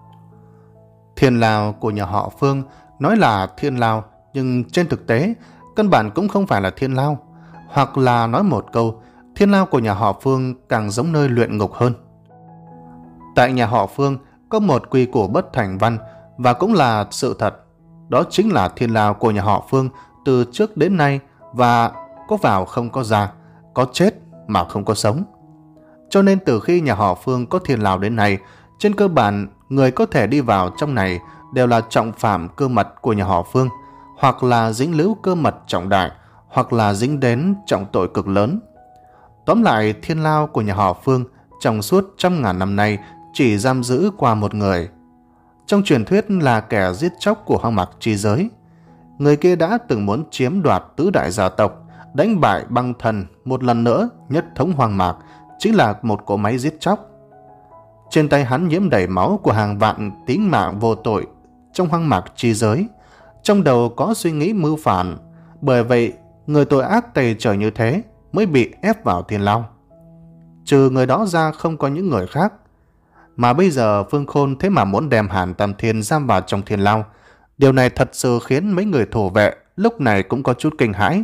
Thiên lao của nhà họ Phương nói là thiên lao, nhưng trên thực tế căn bản cũng không phải là thiên lao. Hoặc là nói một câu, thiên lao của nhà họ Phương càng giống nơi luyện ngục hơn. Tại nhà họ Phương có một quy củ bất thành văn, và cũng là sự thật. Đó chính là thiên lao của nhà họ Phương từ trước đến nay, và có vào không có ra, có chết mà không có sống. Cho nên từ khi nhà họ Phương có thiên lao đến nay, trên cơ bản người có thể đi vào trong này đều là trọng phạm cơ mật của nhà họ Phương, hoặc là dính líu cơ mật trọng đại, hoặc là dính đến trọng tội cực lớn. Tóm lại, thiên lao của nhà họ Phương trong suốt trăm ngàn năm nay chỉ giam giữ qua một người. Trong truyền thuyết là kẻ giết chóc của hoang mạc chi giới. Người kia đã từng muốn chiếm đoạt tứ đại gia tộc, đánh bại băng thần, một lần nữa nhất thống hoang mạc, chính là một cỗ máy giết chóc. Trên tay hắn nhiễm đầy máu của hàng vạn tính mạng vô tội trong hoang mạc chi giới. Trong đầu có suy nghĩ mưu phản, bởi vậy người tội ác tày trời như thế mới bị ép vào thiên lao. Trừ người đó ra không có những người khác. Mà bây giờ Phương Khôn thế mà muốn đem Hàn Tam Thiên giam vào trong thiên lao. Điều này thật sự khiến mấy người thủ vệ lúc này cũng có chút kinh hãi.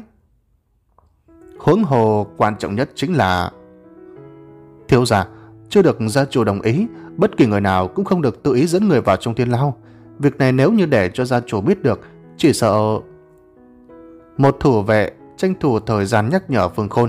Huống hồ quan trọng nhất chính là thiếu gia chưa được gia chủ đồng ý, bất kỳ người nào cũng không được tự ý dẫn người vào trong thiên lao. Việc này nếu như để cho gia chủ biết được, chỉ sợ... Một thủ vệ tranh thủ thời gian nhắc nhở Phương Khôn.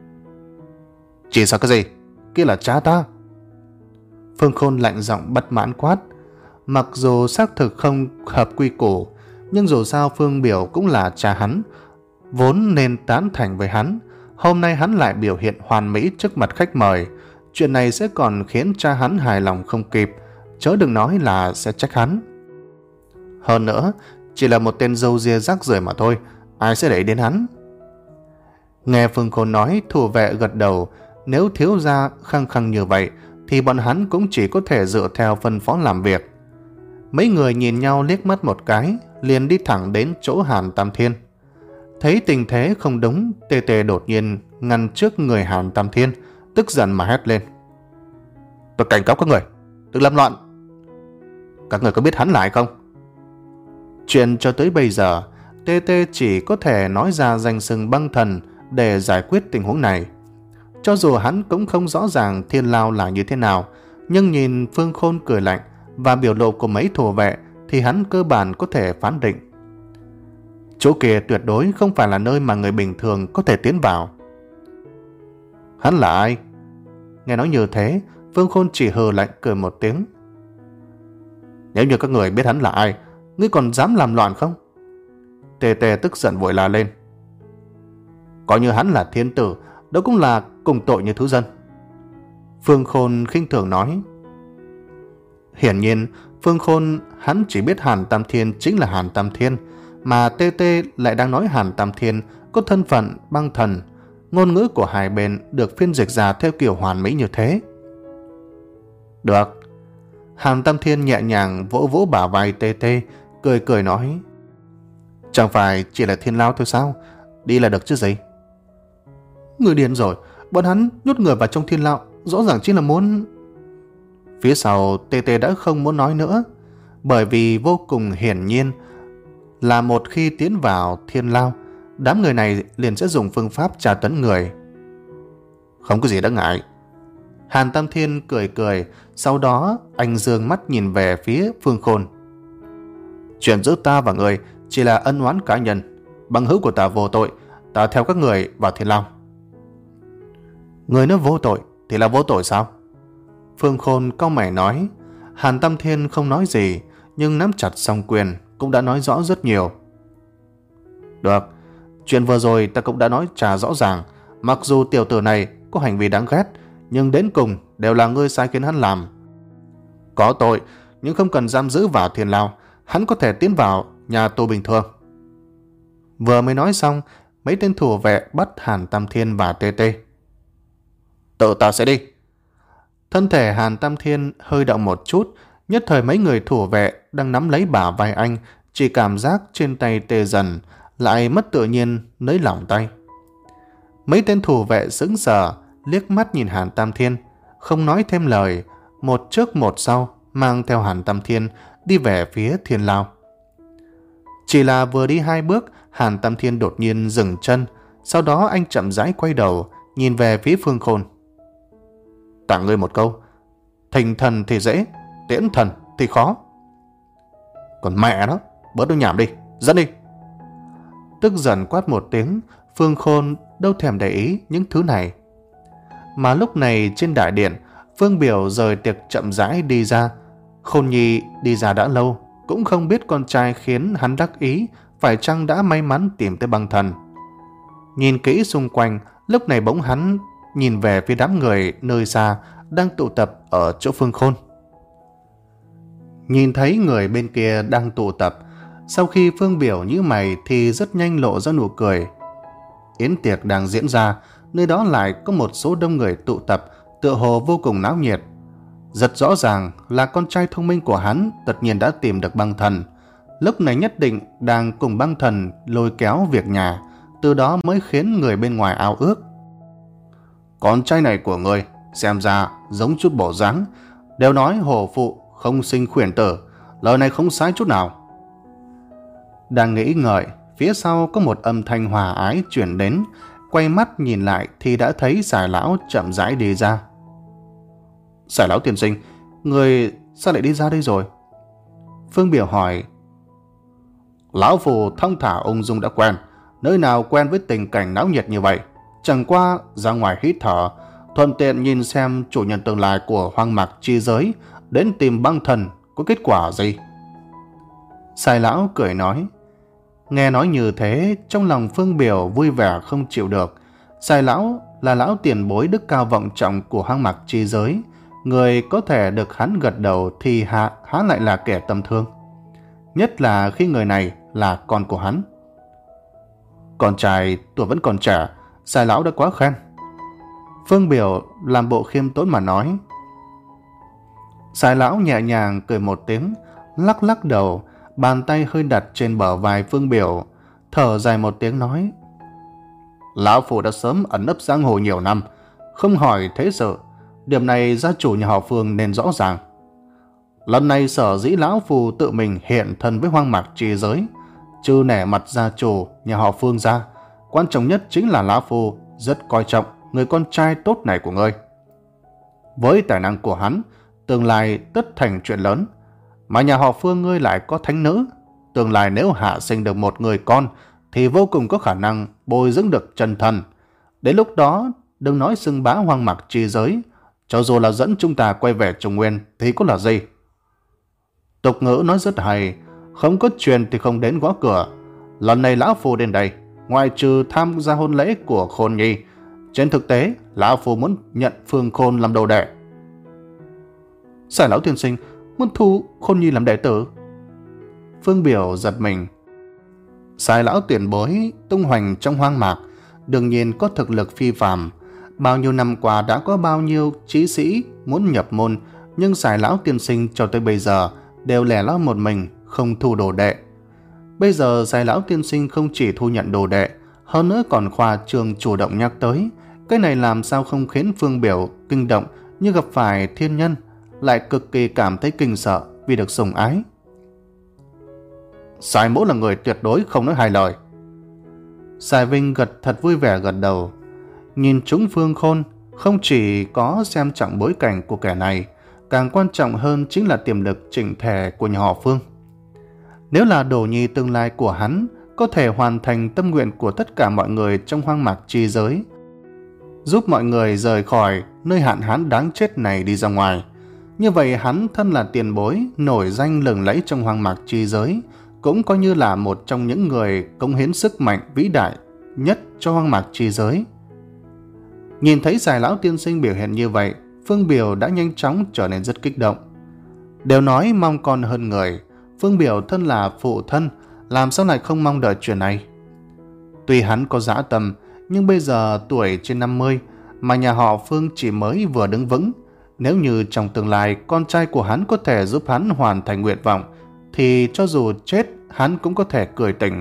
Chỉ sợ cái gì? Kia là cha ta. Phương Khôn lạnh giọng bất mãn quát. Mặc dù xác thực không hợp quy củ, nhưng dù sao Phương Biểu cũng là cha hắn, vốn nên tán thành với hắn. Hôm nay hắn lại biểu hiện hoàn mỹ trước mặt khách mời, chuyện này sẽ còn khiến cha hắn hài lòng không kịp, chớ đừng nói là sẽ trách hắn. Hơn nữa, chỉ là một tên râu ria rác rưởi mà thôi, ai sẽ để ý đến hắn? Nghe Phương Khôn nói, thủ vệ gật đầu. Nếu thiếu gia khăng khăng như vậy thì bọn hắn cũng chỉ có thể dựa theo phân phó làm việc. Mấy người nhìn nhau liếc mắt một cái, liền đi thẳng đến chỗ Hàn Tam Thiên. Thấy tình thế không đúng, Tê Tê đột nhiên ngăn trước người Hàn Tam Thiên, tức giận mà hét lên. Tôi cảnh cáo các người, đừng làm loạn. Các người có biết hắn là ai không? Chuyện cho tới bây giờ, Tê Tê chỉ có thể nói ra danh xưng Băng Thần để giải quyết tình huống này. Cho dù hắn cũng không rõ ràng Thiên Lao là như thế nào, nhưng nhìn Phương Khôn cười lạnh và biểu lộ của mấy thủ vệ thì hắn cơ bản có thể phán định. Chỗ kia tuyệt đối không phải là nơi mà người bình thường có thể tiến vào. Hắn là ai? Nghe nói như thế, Phương Khôn chỉ hừ lạnh cười một tiếng. Nếu như các người biết hắn là ai, ngươi còn dám làm loạn không? Tê Tê tức giận vội la lên. Coi như hắn là thiên tử, đó cũng là cùng tội như thứ dân. Phương Khôn khinh thường nói. Hiển nhiên, Phương Khôn hắn chỉ biết Hàn Tam Thiên chính là Hàn Tam Thiên, mà Tê Tê lại đang nói Hàn Tam Thiên có thân phận băng thần. Ngôn ngữ của hai bên được phiên dịch ra theo kiểu hoàn mỹ như thế. Được. Hàn Tam Thiên nhẹ nhàng vỗ vỗ bả vai Tê Tê, cười cười nói. Chẳng phải chỉ là Thiên Lao thôi sao? Đi là được chứ gì? Người điên rồi, bọn hắn nhốt người vào trong Thiên Lao, rõ ràng chỉ là muốn... Phía sau Tê Tê đã không muốn nói nữa, bởi vì vô cùng hiển nhiên là một khi tiến vào Thiên Lao, đám người này liền sẽ dùng phương pháp tra tấn người. Không có gì đáng ngại. Hàn Tam Thiên cười cười, sau đó anh dương mắt nhìn về phía Phương Khôn. Chuyện giữa ta và người chỉ là ân oán cá nhân, bằng hữu của ta vô tội, ta theo các người vào Thiên Lao. Người nói vô tội thì là vô tội sao? Phương Khôn cau mày nói. Hàn Tam Thiên không nói gì, nhưng nắm chặt song quyền cũng đã nói rõ rất nhiều. Được, chuyện vừa rồi ta cũng đã nói trà rõ ràng. Mặc dù tiểu tử này có hành vi đáng ghét, nhưng đến cùng đều là ngươi sai khiến hắn làm. Có tội, nhưng không cần giam giữ vào Thiên Lao, hắn có thể tiến vào nhà tù bình thường. Vừa mới nói xong, mấy tên thủ vệ bắt Hàn Tam Thiên và Tê Tê. Tự ta sẽ đi. Thân thể Hàn Tam Thiên hơi động một chút, nhất thời mấy người thủ vệ đang nắm lấy bả vai anh, chỉ cảm giác trên tay tê dần, lại mất tự nhiên nới lỏng tay. Mấy tên thủ vệ sững sờ, liếc mắt nhìn Hàn Tam Thiên, không nói thêm lời, một trước một sau mang theo Hàn Tam Thiên đi về phía Thiên Lao. Chỉ là vừa đi hai bước, Hàn Tam Thiên đột nhiên dừng chân, sau đó anh chậm rãi quay đầu, nhìn về phía Phương Khôn. Tặng ngươi một câu, thình thần thì dễ, tiễn thần thì khó. Còn mẹ nó, bớt nói nhảm đi, dẫn đi. Tức giận quát một tiếng, Phương Khôn đâu thèm để ý những thứ này. Mà lúc này trên đại điện, Phương Biểu rời tiệc chậm rãi đi ra. Khôn Nhi đi ra đã lâu, cũng không biết con trai khiến hắn đắc ý phải chăng đã may mắn tìm tới băng thần. Nhìn kỹ xung quanh, lúc này bỗng hắn nhìn về phía đám người nơi xa đang tụ tập ở chỗ Phương Khôn. Nhìn thấy người bên kia đang tụ tập, sau khi Phương Biểu nhíu mày thì rất nhanh lộ ra nụ cười. Yến tiệc đang diễn ra, nơi đó lại có một số đông người tụ tập, tựa hồ vô cùng náo nhiệt. Rất rõ ràng là con trai thông minh của hắn tất nhiên đã tìm được băng thần, lúc này nhất định đang cùng băng thần lôi kéo việc nhà, từ đó mới khiến người bên ngoài ao ước. Con trai này của người xem ra giống chút bộ dáng, đều nói hổ phụ không sinh khuyển tử, lời này không sai chút nào. Đang nghĩ ngợi, phía sau có một âm thanh hòa ái chuyển đến, quay mắt nhìn lại thì đã thấy Giải Lão chậm rãi đi ra. Giải Lão tiên sinh, người sao lại đi ra đây rồi? Phương Biểu hỏi. Lão phù thông thả ung dung đã quen, nơi nào quen với tình cảnh náo nhiệt như vậy, chẳng qua ra ngoài hít thở, thuận tiện nhìn xem chủ nhân tương lai của hoang mạc chi giới đến tìm băng thần có kết quả gì. Sai lão cười nói. Nghe nói như thế, trong lòng Phương Biểu vui vẻ không chịu được. Sai lão là lão tiền bối đức cao vọng trọng của hoang mạc chi giới, người có thể được hắn gật đầu thì hạ há lại là kẻ tầm thường, nhất là khi người này là con của hắn. Con trai tuổi vẫn còn trẻ, Sai lão đã quá khen. Phương Biểu làm bộ khiêm tốn mà nói. Sai lão nhẹ nhàng cười một tiếng, lắc lắc đầu, bàn tay hơi đặt trên bờ vai Phương Biểu, thở dài một tiếng nói. Lão Phu đã sớm ẩn nấp giang hồ nhiều năm, không hỏi thế sự, điểm này gia chủ nhà họ Phương nên rõ ràng. Lần này sở dĩ Lão Phu tự mình hiện thân với hoang mạc chi giới, trừ nể mặt gia chủ nhà họ Phương ra, quan trọng nhất chính là Lão Phu rất coi trọng người con trai tốt này của ngươi. Với tài năng của hắn, tương lai tất thành chuyện lớn, mà nhà họ Phương ngươi lại có thánh nữ, tương lai nếu hạ sinh được một người con thì vô cùng có khả năng bồi dưỡng được chân thần. Đến lúc đó, đừng nói xưng bá hoang mạc chi giới, cho dù là dẫn chúng ta quay về Trung Nguyên thì có là gì? Tục ngữ nói rất hay, không có chuyện thì không đến gõ cửa. Lần này Lão Phu đến đây, ngoài trừ tham gia hôn lễ của Khôn Nhi, trên thực tế Lão Phu muốn nhận Phương Khôn làm đồ đệ. Sai lão tiên sinh muốn thu Khôn Nhi làm đệ tử? Phương Biểu giật mình. Sai lão tiền bối tung hoành trong hoang mạc, đương nhiên có thực lực phi phàm. Bao nhiêu năm qua đã có bao nhiêu trí sĩ muốn nhập môn, nhưng Sai lão tiên sinh cho tới bây giờ đều lẻ loi một mình, không thu đồ đệ. Bây giờ Sai lão tiên sinh không chỉ thu nhận đồ đệ, hơn nữa còn khoa trương chủ động nhắc tới. Cái này làm sao không khiến Phương Biểu kinh động như gặp phải thiên nhân, lại cực kỳ cảm thấy kinh sợ vì được sủng ái. Sai mỗ là người tuyệt đối không nói hai lời. Sai Vinh gật thật vui vẻ gật đầu. Nhìn chúng Phương Khôn không chỉ có xem trọng bối cảnh của kẻ này, càng quan trọng hơn chính là tiềm lực chỉnh thể của nhà họ Phương. Nếu là đồ nhi tương lai của hắn có thể hoàn thành tâm nguyện của tất cả mọi người trong hoang mạc chi giới, giúp mọi người rời khỏi nơi hạn hán đáng chết này đi ra ngoài, như vậy hắn thân là tiền bối nổi danh lừng lẫy trong hoang mạc chi giới, cũng coi như là một trong những người cống hiến sức mạnh vĩ đại nhất cho hoang mạc chi giới. Nhìn thấy Sai lão tiên sinh biểu hiện như vậy, Phương Biểu đã nhanh chóng trở nên rất kích động. Đều nói mong con hơn người, Phương Biểu thân là phụ thân, làm sao lại không mong đợi chuyện này. Tuy hắn có dã tâm, nhưng bây giờ tuổi trên năm mươi, mà nhà họ Phương chỉ mới vừa đứng vững. Nếu như trong tương lai con trai của hắn có thể giúp hắn hoàn thành nguyện vọng, thì cho dù chết hắn cũng có thể cười tỉnh.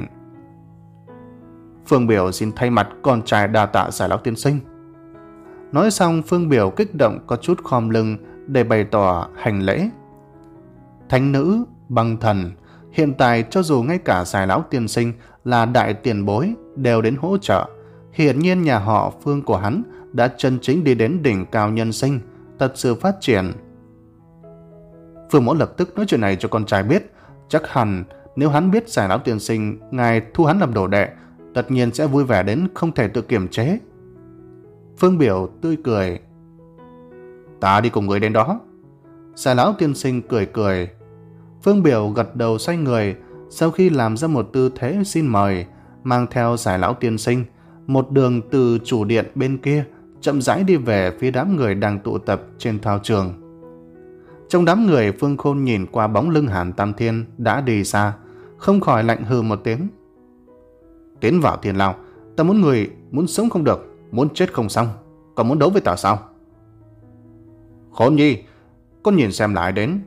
Phương Biểu xin thay mặt con trai đa tạ Sai lão tiên sinh. Nói xong, Phương Biểu kích động có chút khom lưng để bày tỏ hành lễ. Thánh nữ, băng thần, hiện tại cho dù ngay cả Sai lão tiên sinh là đại tiền bối đều đến hỗ trợ, hiển nhiên nhà họ Phương của hắn đã chân chính đi đến đỉnh cao nhân sinh, thật sự phát triển. Phương mẫu lập tức nói chuyện này cho con trai biết, chắc hẳn nếu hắn biết Sai lão tiên sinh ngài thu hắn làm đồ đệ, tất nhiên sẽ vui vẻ đến không thể tự kiềm chế. Phương Biểu tươi cười. Ta đi cùng người đến đó. Sai lão tiên sinh cười cười. Phương Biểu gật đầu xoay người, sau khi làm ra một tư thế xin mời, mang theo Sai lão tiên sinh một đường từ chủ điện bên kia chậm rãi đi về phía đám người đang tụ tập trên thao trường. Trong đám người, Phương Khôn nhìn qua bóng lưng Hàn Tam Thiên đã đi xa, không khỏi lạnh hừ một tiếng. Tiến vào thiên lao, ta muốn người muốn sống không được, muốn chết không xong, còn muốn đấu với ta sao? Khôn Nhi, con nhìn xem lại đến.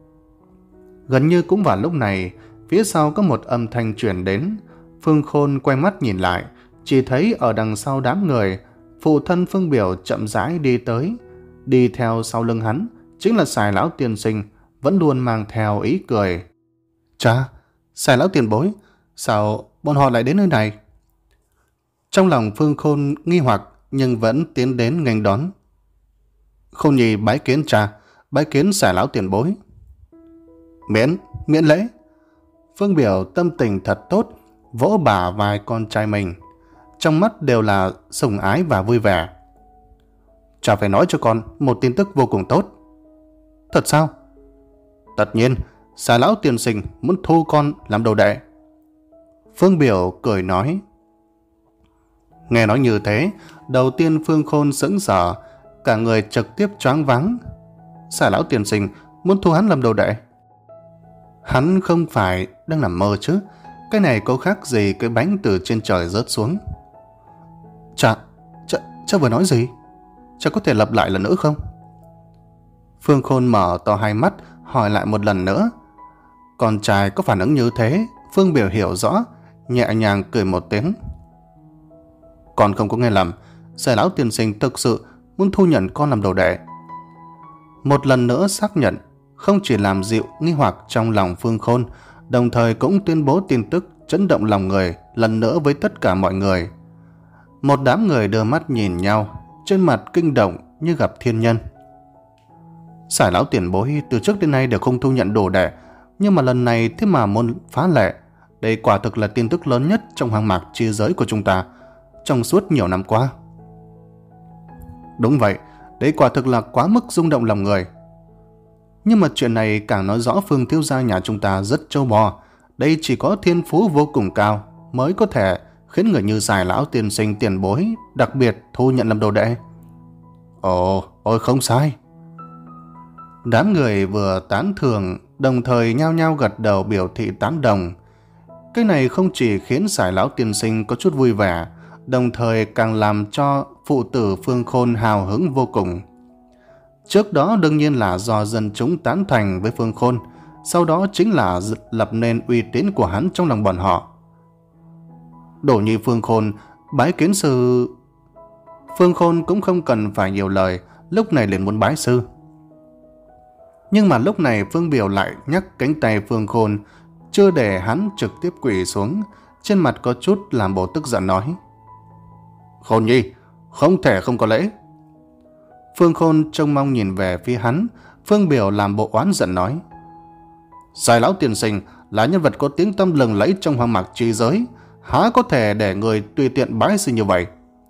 Gần như cũng vào lúc này, phía sau có một âm thanh truyền đến. Phương Khôn quay mắt nhìn lại, chỉ thấy ở đằng sau đám người, phụ thân Phương Biểu chậm rãi đi tới. Đi theo sau lưng hắn chính là Sai lão tiên sinh, vẫn luôn mang theo ý cười. Cha, Sai lão tiền bối, sao bọn họ lại đến nơi này? Trong lòng Phương Khôn nghi hoặc nhưng vẫn tiến đến nghênh đón. Khôn Nhi bái kiến cha, bái kiến Sai lão tiền bối. Miễn, miễn lễ. Phương Biểu tâm tình thật tốt, vỗ bả vai con trai mình, trong mắt đều là sủng ái và vui vẻ. Cha phải nói cho con một tin tức vô cùng tốt. Thật sao? Tất nhiên, Xà lão tiên sinh muốn thu con làm đồ đệ. Phương Biểu cười nói. Nghe nói như thế, đầu tiên Phương Khôn sững sờ, cả người trực tiếp choáng váng. Xà lão tiên sinh muốn thu hắn làm đồ đệ? Hắn không phải đang nằm mơ chứ? Cái này có khác gì cái bánh từ trên trời rớt xuống? Cha, cha, cha vừa nói gì? Cha có thể lặp lại lần nữa không? Phương Khôn mở to hai mắt, hỏi lại một lần nữa. Con trai có phản ứng như thế, Phương Biểu hiểu rõ, nhẹ nhàng cười một tiếng. Con không có nghe lầm, Xà lão tiên sinh thực sự muốn thu nhận con làm đồ đệ. Một lần nữa xác nhận, không chỉ làm dịu nghi hoặc trong lòng Phương Khôn, đồng thời cũng tuyên bố tin tức chấn động lòng người lần nữa với tất cả mọi người. Một đám người đưa mắt nhìn nhau, trên mặt kinh động như gặp thiên nhân. Xà lão tiền bối từ trước đến nay đều không thu nhận đồ đệ, nhưng mà lần này thế mà muốn phá lệ. Đây quả thực là tin tức lớn nhất trong hoang mạc chi giới của chúng ta trong suốt nhiều năm qua. Đúng vậy, đấy quả thực là quá mức rung động lòng người. Nhưng mà chuyện này càng nói rõ Phương thiếu gia nhà chúng ta rất trâu bò. Đây chỉ có thiên phú vô cùng cao mới có thể khiến người như Xà lão tiên sinh tiền bối đặc biệt thu nhận làm đồ đệ. Ồ, ôi không sai. Đám người vừa tán thưởng đồng thời nhao nhao gật đầu biểu thị tán đồng. Cái này không chỉ khiến Xà lão tiên sinh có chút vui vẻ, đồng thời càng làm cho phụ tử Phương Khôn hào hứng vô cùng. Trước đó đương nhiên là do dân chúng tán thành với Phương Khôn, sau đó chính là lập nên uy tín của hắn trong lòng bọn họ. Đổ nhi Phương Khôn bái kiến sư. Phương Khôn cũng không cần phải nhiều lời, lúc này liền muốn bái sư. Nhưng mà lúc này Phương Biểu lại nhắc cánh tay Phương Khôn, chưa để hắn trực tiếp quỳ xuống, trên mặt có chút làm bộ tức giận nói. Khôn nhi, không thể không có lễ. Phương Khôn trông mong nhìn về phía hắn, Phương Biểu làm bộ oán giận nói. Xà lão tiên sinh là nhân vật có tiếng tăm lừng lẫy trong hoang mạc chi giới, há có thể để người tùy tiện bái sư như vậy?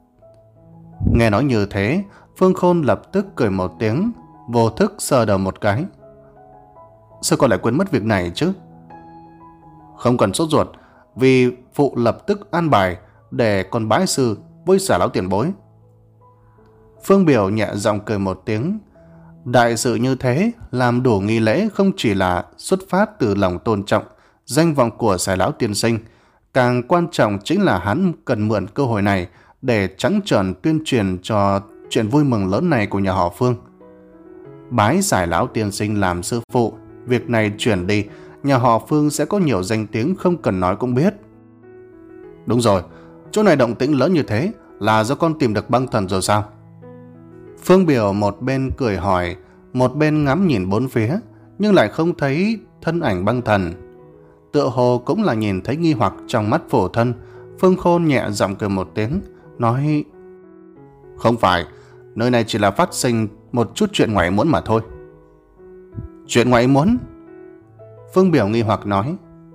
Nghe nói như thế, Phương Khôn lập tức cười một tiếng, vô thức sờ đầu một cái. Sao con lại quên mất việc này chứ? Không cần sốt ruột, vì phụ lập tức an bài để con bái sư với Xà lão tiền bối. Phương Biểu nhẹ giọng cười một tiếng. Đại sự như thế, làm đủ nghi lễ không chỉ là xuất phát từ lòng tôn trọng danh vọng của Xà lão tiên sinh, càng quan trọng chính là hắn cần mượn cơ hội này để trắng trợn tuyên truyền cho chuyện vui mừng lớn này của nhà họ Phương. Bái Xà lão tiên sinh làm sư phụ, việc này chuyển đi, nhà họ Phương sẽ có nhiều danh tiếng không cần nói cũng biết. Đúng rồi, chỗ này động tĩnh lớn như thế là do con tìm được băng thần rồi sao? Phương Biểu một bên cười hỏi, một bên ngắm nhìn bốn phía, nhưng lại không thấy thân ảnh băng thần. Tựa hồ cũng là nhìn thấy nghi hoặc trong mắt phổ thân. Phương Khôn nhẹ giọng cười một tiếng, nói. Không phải, nơi này chỉ là phát sinh một chút chuyện ngoài ý muốn mà thôi. Chuyện ngoài ý muốn? Phương Biểu nghi hoặc nói.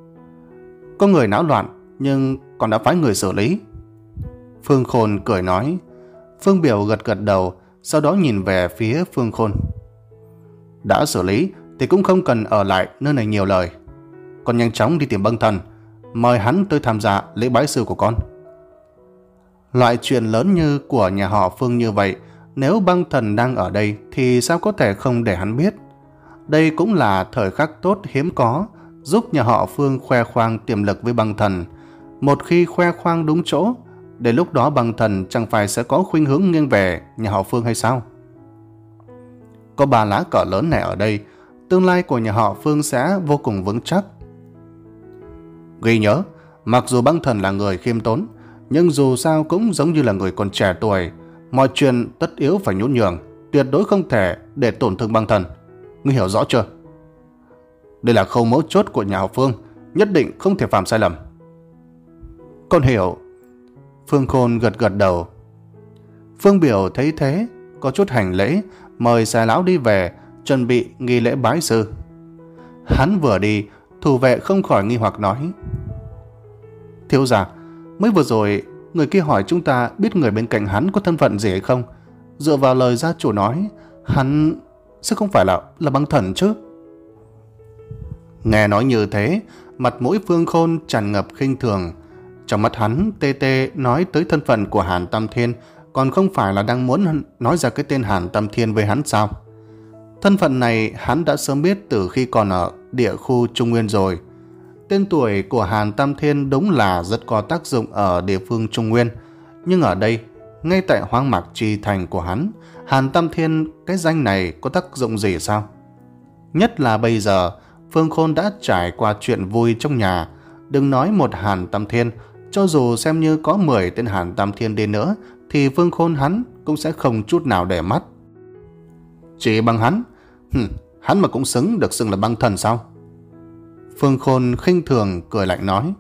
Có người náo loạn, nhưng còn đã phái người xử lý. Phương Khôn cười nói. Phương Biểu gật gật đầu, sau đó nhìn về phía Phương Khôn. Đã xử lý thì cũng không cần ở lại nơi này nhiều lời. Con nhanh chóng đi tìm băng thần, mời hắn tới tham gia lễ bái sư của con. Loại chuyện lớn như của nhà họ Phương như vậy, nếu băng thần đang ở đây thì sao có thể không để hắn biết. Đây cũng là thời khắc tốt hiếm có, giúp nhà họ Phương khoe khoang tiềm lực với băng thần. Một khi khoe khoang đúng chỗ, đến lúc đó băng thần chẳng phải sẽ có khuynh hướng nghiêng về nhà họ Phương hay sao? Có ba lá cờ lớn này ở đây, tương lai của nhà họ Phương sẽ vô cùng vững chắc. Ghi nhớ, mặc dù băng thần là người khiêm tốn, nhưng dù sao cũng giống như là người còn trẻ tuổi, mọi chuyện tất yếu phải nhún nhường, tuyệt đối không thể để tổn thương băng thần. Ngươi hiểu rõ chưa? Đây là khâu mấu chốt của nhà họ Phương, nhất định không thể phạm sai lầm. Con hiểu. Phương Khôn gật gật đầu. Phương Biểu thấy thế, có chút hành lễ, mời Xà lão đi về, chuẩn bị nghi lễ bái sư. Hắn vừa đi, thủ vệ không khỏi nghi hoặc nói. Thiếu gia, mới vừa rồi người kia hỏi chúng ta biết người bên cạnh hắn có thân phận gì hay không. Dựa vào lời gia chủ nói, hắn sẽ không phải là là băng thần chứ? Nghe nói như thế, mặt mũi Phương Khôn tràn ngập khinh thường. Trong mắt hắn, tê tê nói tới thân phận của Hàn Tam Thiên, còn không phải là đang muốn nói ra cái tên Hàn Tam Thiên với hắn sao? Thân phận này hắn đã sớm biết từ khi còn ở địa khu Trung Nguyên rồi. Tên tuổi của Hàn Tam Thiên đúng là rất có tác dụng ở địa phương Trung Nguyên. Nhưng ở đây, ngay tại hoang mạc chi thành của hắn, Hàn Tam Thiên cái danh này có tác dụng gì sao? Nhất là bây giờ, Phương Khôn đã trải qua chuyện vui trong nhà. Đừng nói một Hàn Tam Thiên, cho dù xem như có mười tên Hàn Tam Thiên đi nữa, thì Phương Khôn hắn cũng sẽ không chút nào để mắt. Chỉ bằng hắn, hừm, hắn mà cũng xứng được xưng là băng thần sao? Phương Khôn khinh thường cười lạnh nói.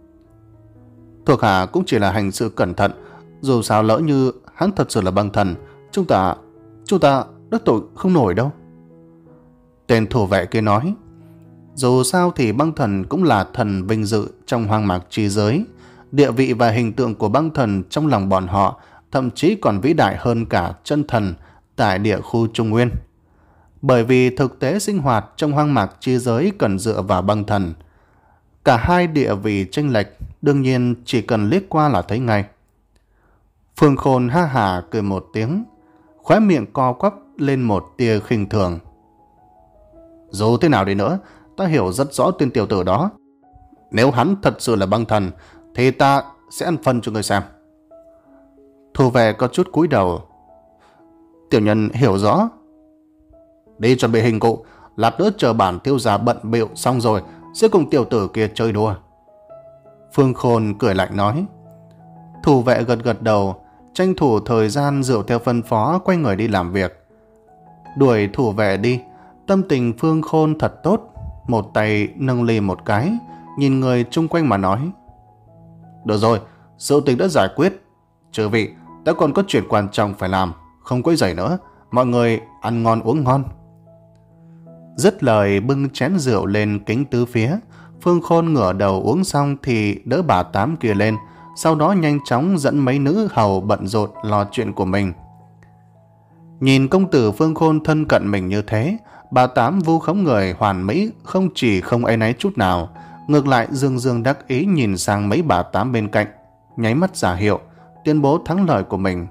Thuộc hạ cũng chỉ là hành sự cẩn thận, dù sao lỡ như hắn thật sự là băng thần, chúng ta, chúng ta đắc tội không nổi đâu. Tên thủ vệ kia nói. Dù sao thì băng thần cũng là thần vinh dự trong hoang mạc chi giới. Địa vị và hình tượng của băng thần trong lòng bọn họ thậm chí còn vĩ đại hơn cả chân thần tại địa khu Trung Nguyên. Bởi vì thực tế sinh hoạt trong hoang mạc chi giới cần dựa vào băng thần. Cả hai địa vị chênh lệch đương nhiên chỉ cần liếc qua là thấy ngay. Phương Khôn ha hả cười một tiếng, khóe miệng co quắp lên một tia khinh thường. Dù thế nào đi nữa, ta hiểu rất rõ tên tiểu tử đó. Nếu hắn thật sự là băng thần, thì ta sẽ ăn phân cho người xem. Thủ vệ có chút cúi đầu. Tiểu nhân hiểu rõ. Đi chuẩn bị hình cụ, lát nữa chờ bản thiếu gia bận bịu xong rồi sẽ cùng tiểu tử kia chơi đùa. Phương Khôn cười lạnh nói. Thủ vệ gật gật đầu, tranh thủ thời gian dựa theo phân phó quay người đi làm việc. Đuổi thủ vệ đi, tâm tình Phương Khôn thật tốt, một tay nâng ly một cái, nhìn người chung quanh mà nói. Được rồi, sự tình đã giải quyết. Chư vị, ta còn có chuyện quan trọng phải làm, không quấy rầy nữa, mọi người ăn ngon uống ngon. Dứt lời bưng chén rượu lên kính tứ phía. Phương Khôn ngửa đầu uống xong thì đỡ bà Tám kia lên, sau đó nhanh chóng dẫn mấy nữ hầu bận rộn lo chuyện của mình. Nhìn công tử Phương Khôn thân cận mình như thế, bà Tám vu khống người hoàn mỹ không chỉ không áy náy chút nào, ngược lại dương dương đắc ý nhìn sang mấy bà Tám bên cạnh, nháy mắt giả hiệu, tuyên bố thắng lợi của mình.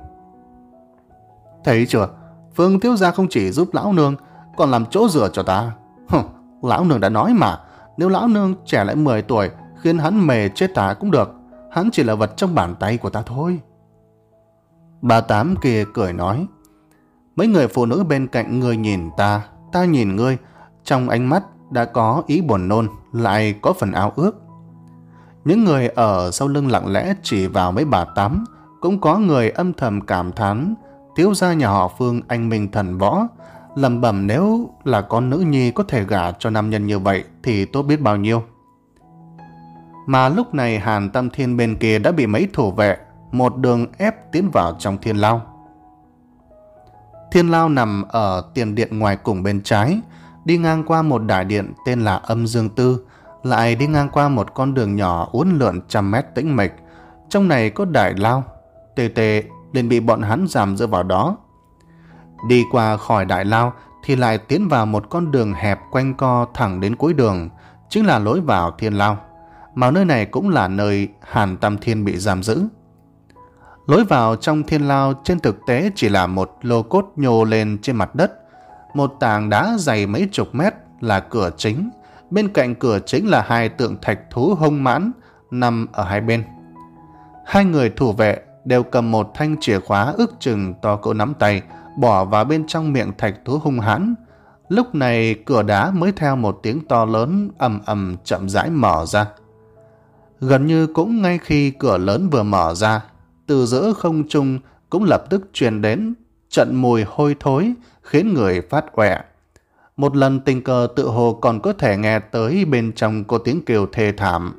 Thấy chưa, Phương thiếu gia không chỉ giúp lão nương, còn làm chỗ dựa cho ta. Hừ, lão nương đã nói mà, nếu lão nương trẻ lại mười tuổi, khiến hắn mề chết ta cũng được, hắn chỉ là vật trong bàn tay của ta thôi. Bà Tám kia cười nói. Mấy người phụ nữ bên cạnh ngươi nhìn ta, ta nhìn ngươi, trong ánh mắt đã có ý buồn nôn, lại có phần ao ước. Những người ở sau lưng lặng lẽ chỉ vào mấy bà Tám, cũng có người âm thầm cảm thán, thiếu gia nhà họ Phương anh minh thần võ, lẩm bẩm nếu là con nữ nhi có thể gả cho nam nhân như vậy thì tốt biết bao nhiêu. Mà lúc này Hàn Tam Thiên bên kia đã bị mấy thủ vệ một đường ép tiến vào trong thiên lao. Thiên lao nằm ở tiền điện ngoài cùng bên trái, đi ngang qua một đại điện tên là Âm Dương Tư, lại đi ngang qua một con đường nhỏ uốn lượn trăm mét tĩnh mịch. Trong này có đại lao, tê tê liền bị bọn hắn giam giữ vào đó. Đi qua khỏi đại lao thì lại tiến vào một con đường hẹp quanh co thẳng đến cuối đường, chính là lối vào thiên lao, mà nơi này cũng là nơi Hàn Tam Thiên bị giam giữ. Lối vào trong thiên lao trên thực tế chỉ là một lô cốt nhô lên trên mặt đất. Một tảng đá dày mấy chục mét là cửa chính. Bên cạnh cửa chính là hai tượng thạch thú hung mãn nằm ở hai bên. Hai người thủ vệ đều cầm một thanh chìa khóa ước chừng to cỡ nắm tay, bỏ vào bên trong miệng thạch thú hung hãn. Lúc này cửa đá mới theo một tiếng to lớn ầm ầm chậm rãi mở ra. Gần như cũng ngay khi cửa lớn vừa mở ra, từ giữa không trung cũng lập tức truyền đến trận mùi hôi thối khiến người phát ọe. Một lần tình cờ tự hồ còn có thể nghe tới bên trong có tiếng kêu thê thảm.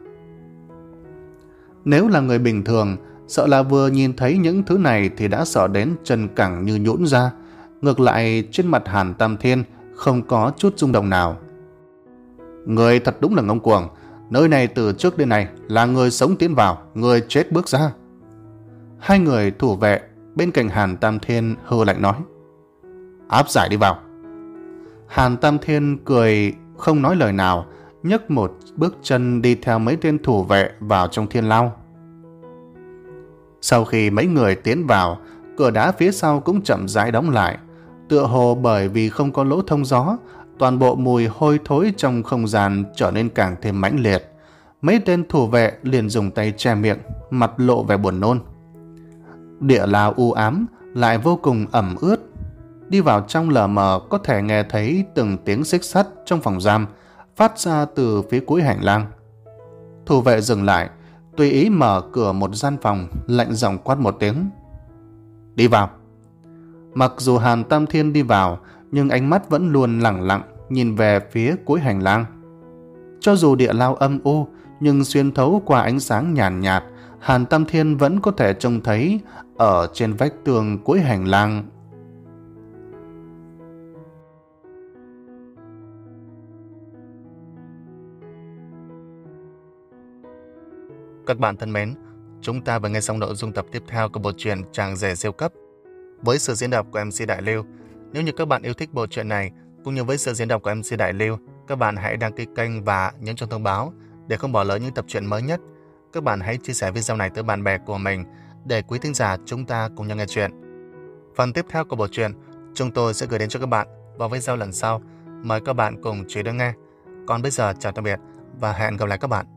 Nếu là người bình thường, sợ là vừa nhìn thấy những thứ này thì đã sợ đến chân cẳng như nhũn ra. Ngược lại trên mặt Hàn Tam Thiên không có chút rung động nào. Người thật đúng là ngông cuồng, Nơi này từ trước đến nay là người sống tiến vào, người chết bước ra. Hai người thủ vệ bên cạnh Hàn Tam Thiên hừ lạnh nói. Áp giải đi vào. Hàn Tam Thiên cười không nói lời nào, nhấc một bước chân đi theo mấy tên thủ vệ vào trong thiên lao. Sau khi mấy người tiến vào, cửa đá phía sau cũng chậm rãi đóng lại. Tựa hồ bởi vì không có lỗ thông gió, toàn bộ mùi hôi thối trong không gian trở nên càng thêm mãnh liệt. Mấy tên thủ vệ liền dùng tay che miệng, mặt lộ vẻ buồn nôn. Địa lao u ám lại vô cùng ẩm ướt. Đi vào trong lờ mờ có thể nghe thấy từng tiếng xích sắt trong phòng giam phát ra từ phía cuối hành lang. Thủ vệ dừng lại, tùy ý mở cửa một gian phòng, lạnh giọng quát một tiếng. Đi vào. Mặc dù Hàn Tam Thiên đi vào, nhưng ánh mắt vẫn luôn lẳng lặng nhìn về phía cuối hành lang. Cho dù địa lao âm u, nhưng xuyên thấu qua ánh sáng nhàn nhạt, nhạt, Hàn Tam Thiên vẫn có thể trông thấy ở trên vách tường cuối hành lang. Các bạn thân mến, chúng ta vừa nghe xong nội dung tập tiếp theo của bộ truyện Chàng Rể Siêu Cấp với sự diễn đọc của em xê Đại Lưu. Nếu như các bạn yêu thích bộ truyện này cũng như với sự diễn đọc của em xê Đại Lưu, các bạn hãy đăng ký kênh và nhấn chuông thông báo để không bỏ lỡ những tập truyện mới nhất. Các bạn hãy chia sẻ video này tới bạn bè của mình để quý thính giả chúng ta cùng nhau nghe chuyện. Phần tiếp theo của bộ truyện chúng tôi sẽ gửi đến cho các bạn vào video lần sau. Mời các bạn cùng chú ý đón nghe. Còn bây giờ chào tạm biệt và hẹn gặp lại các bạn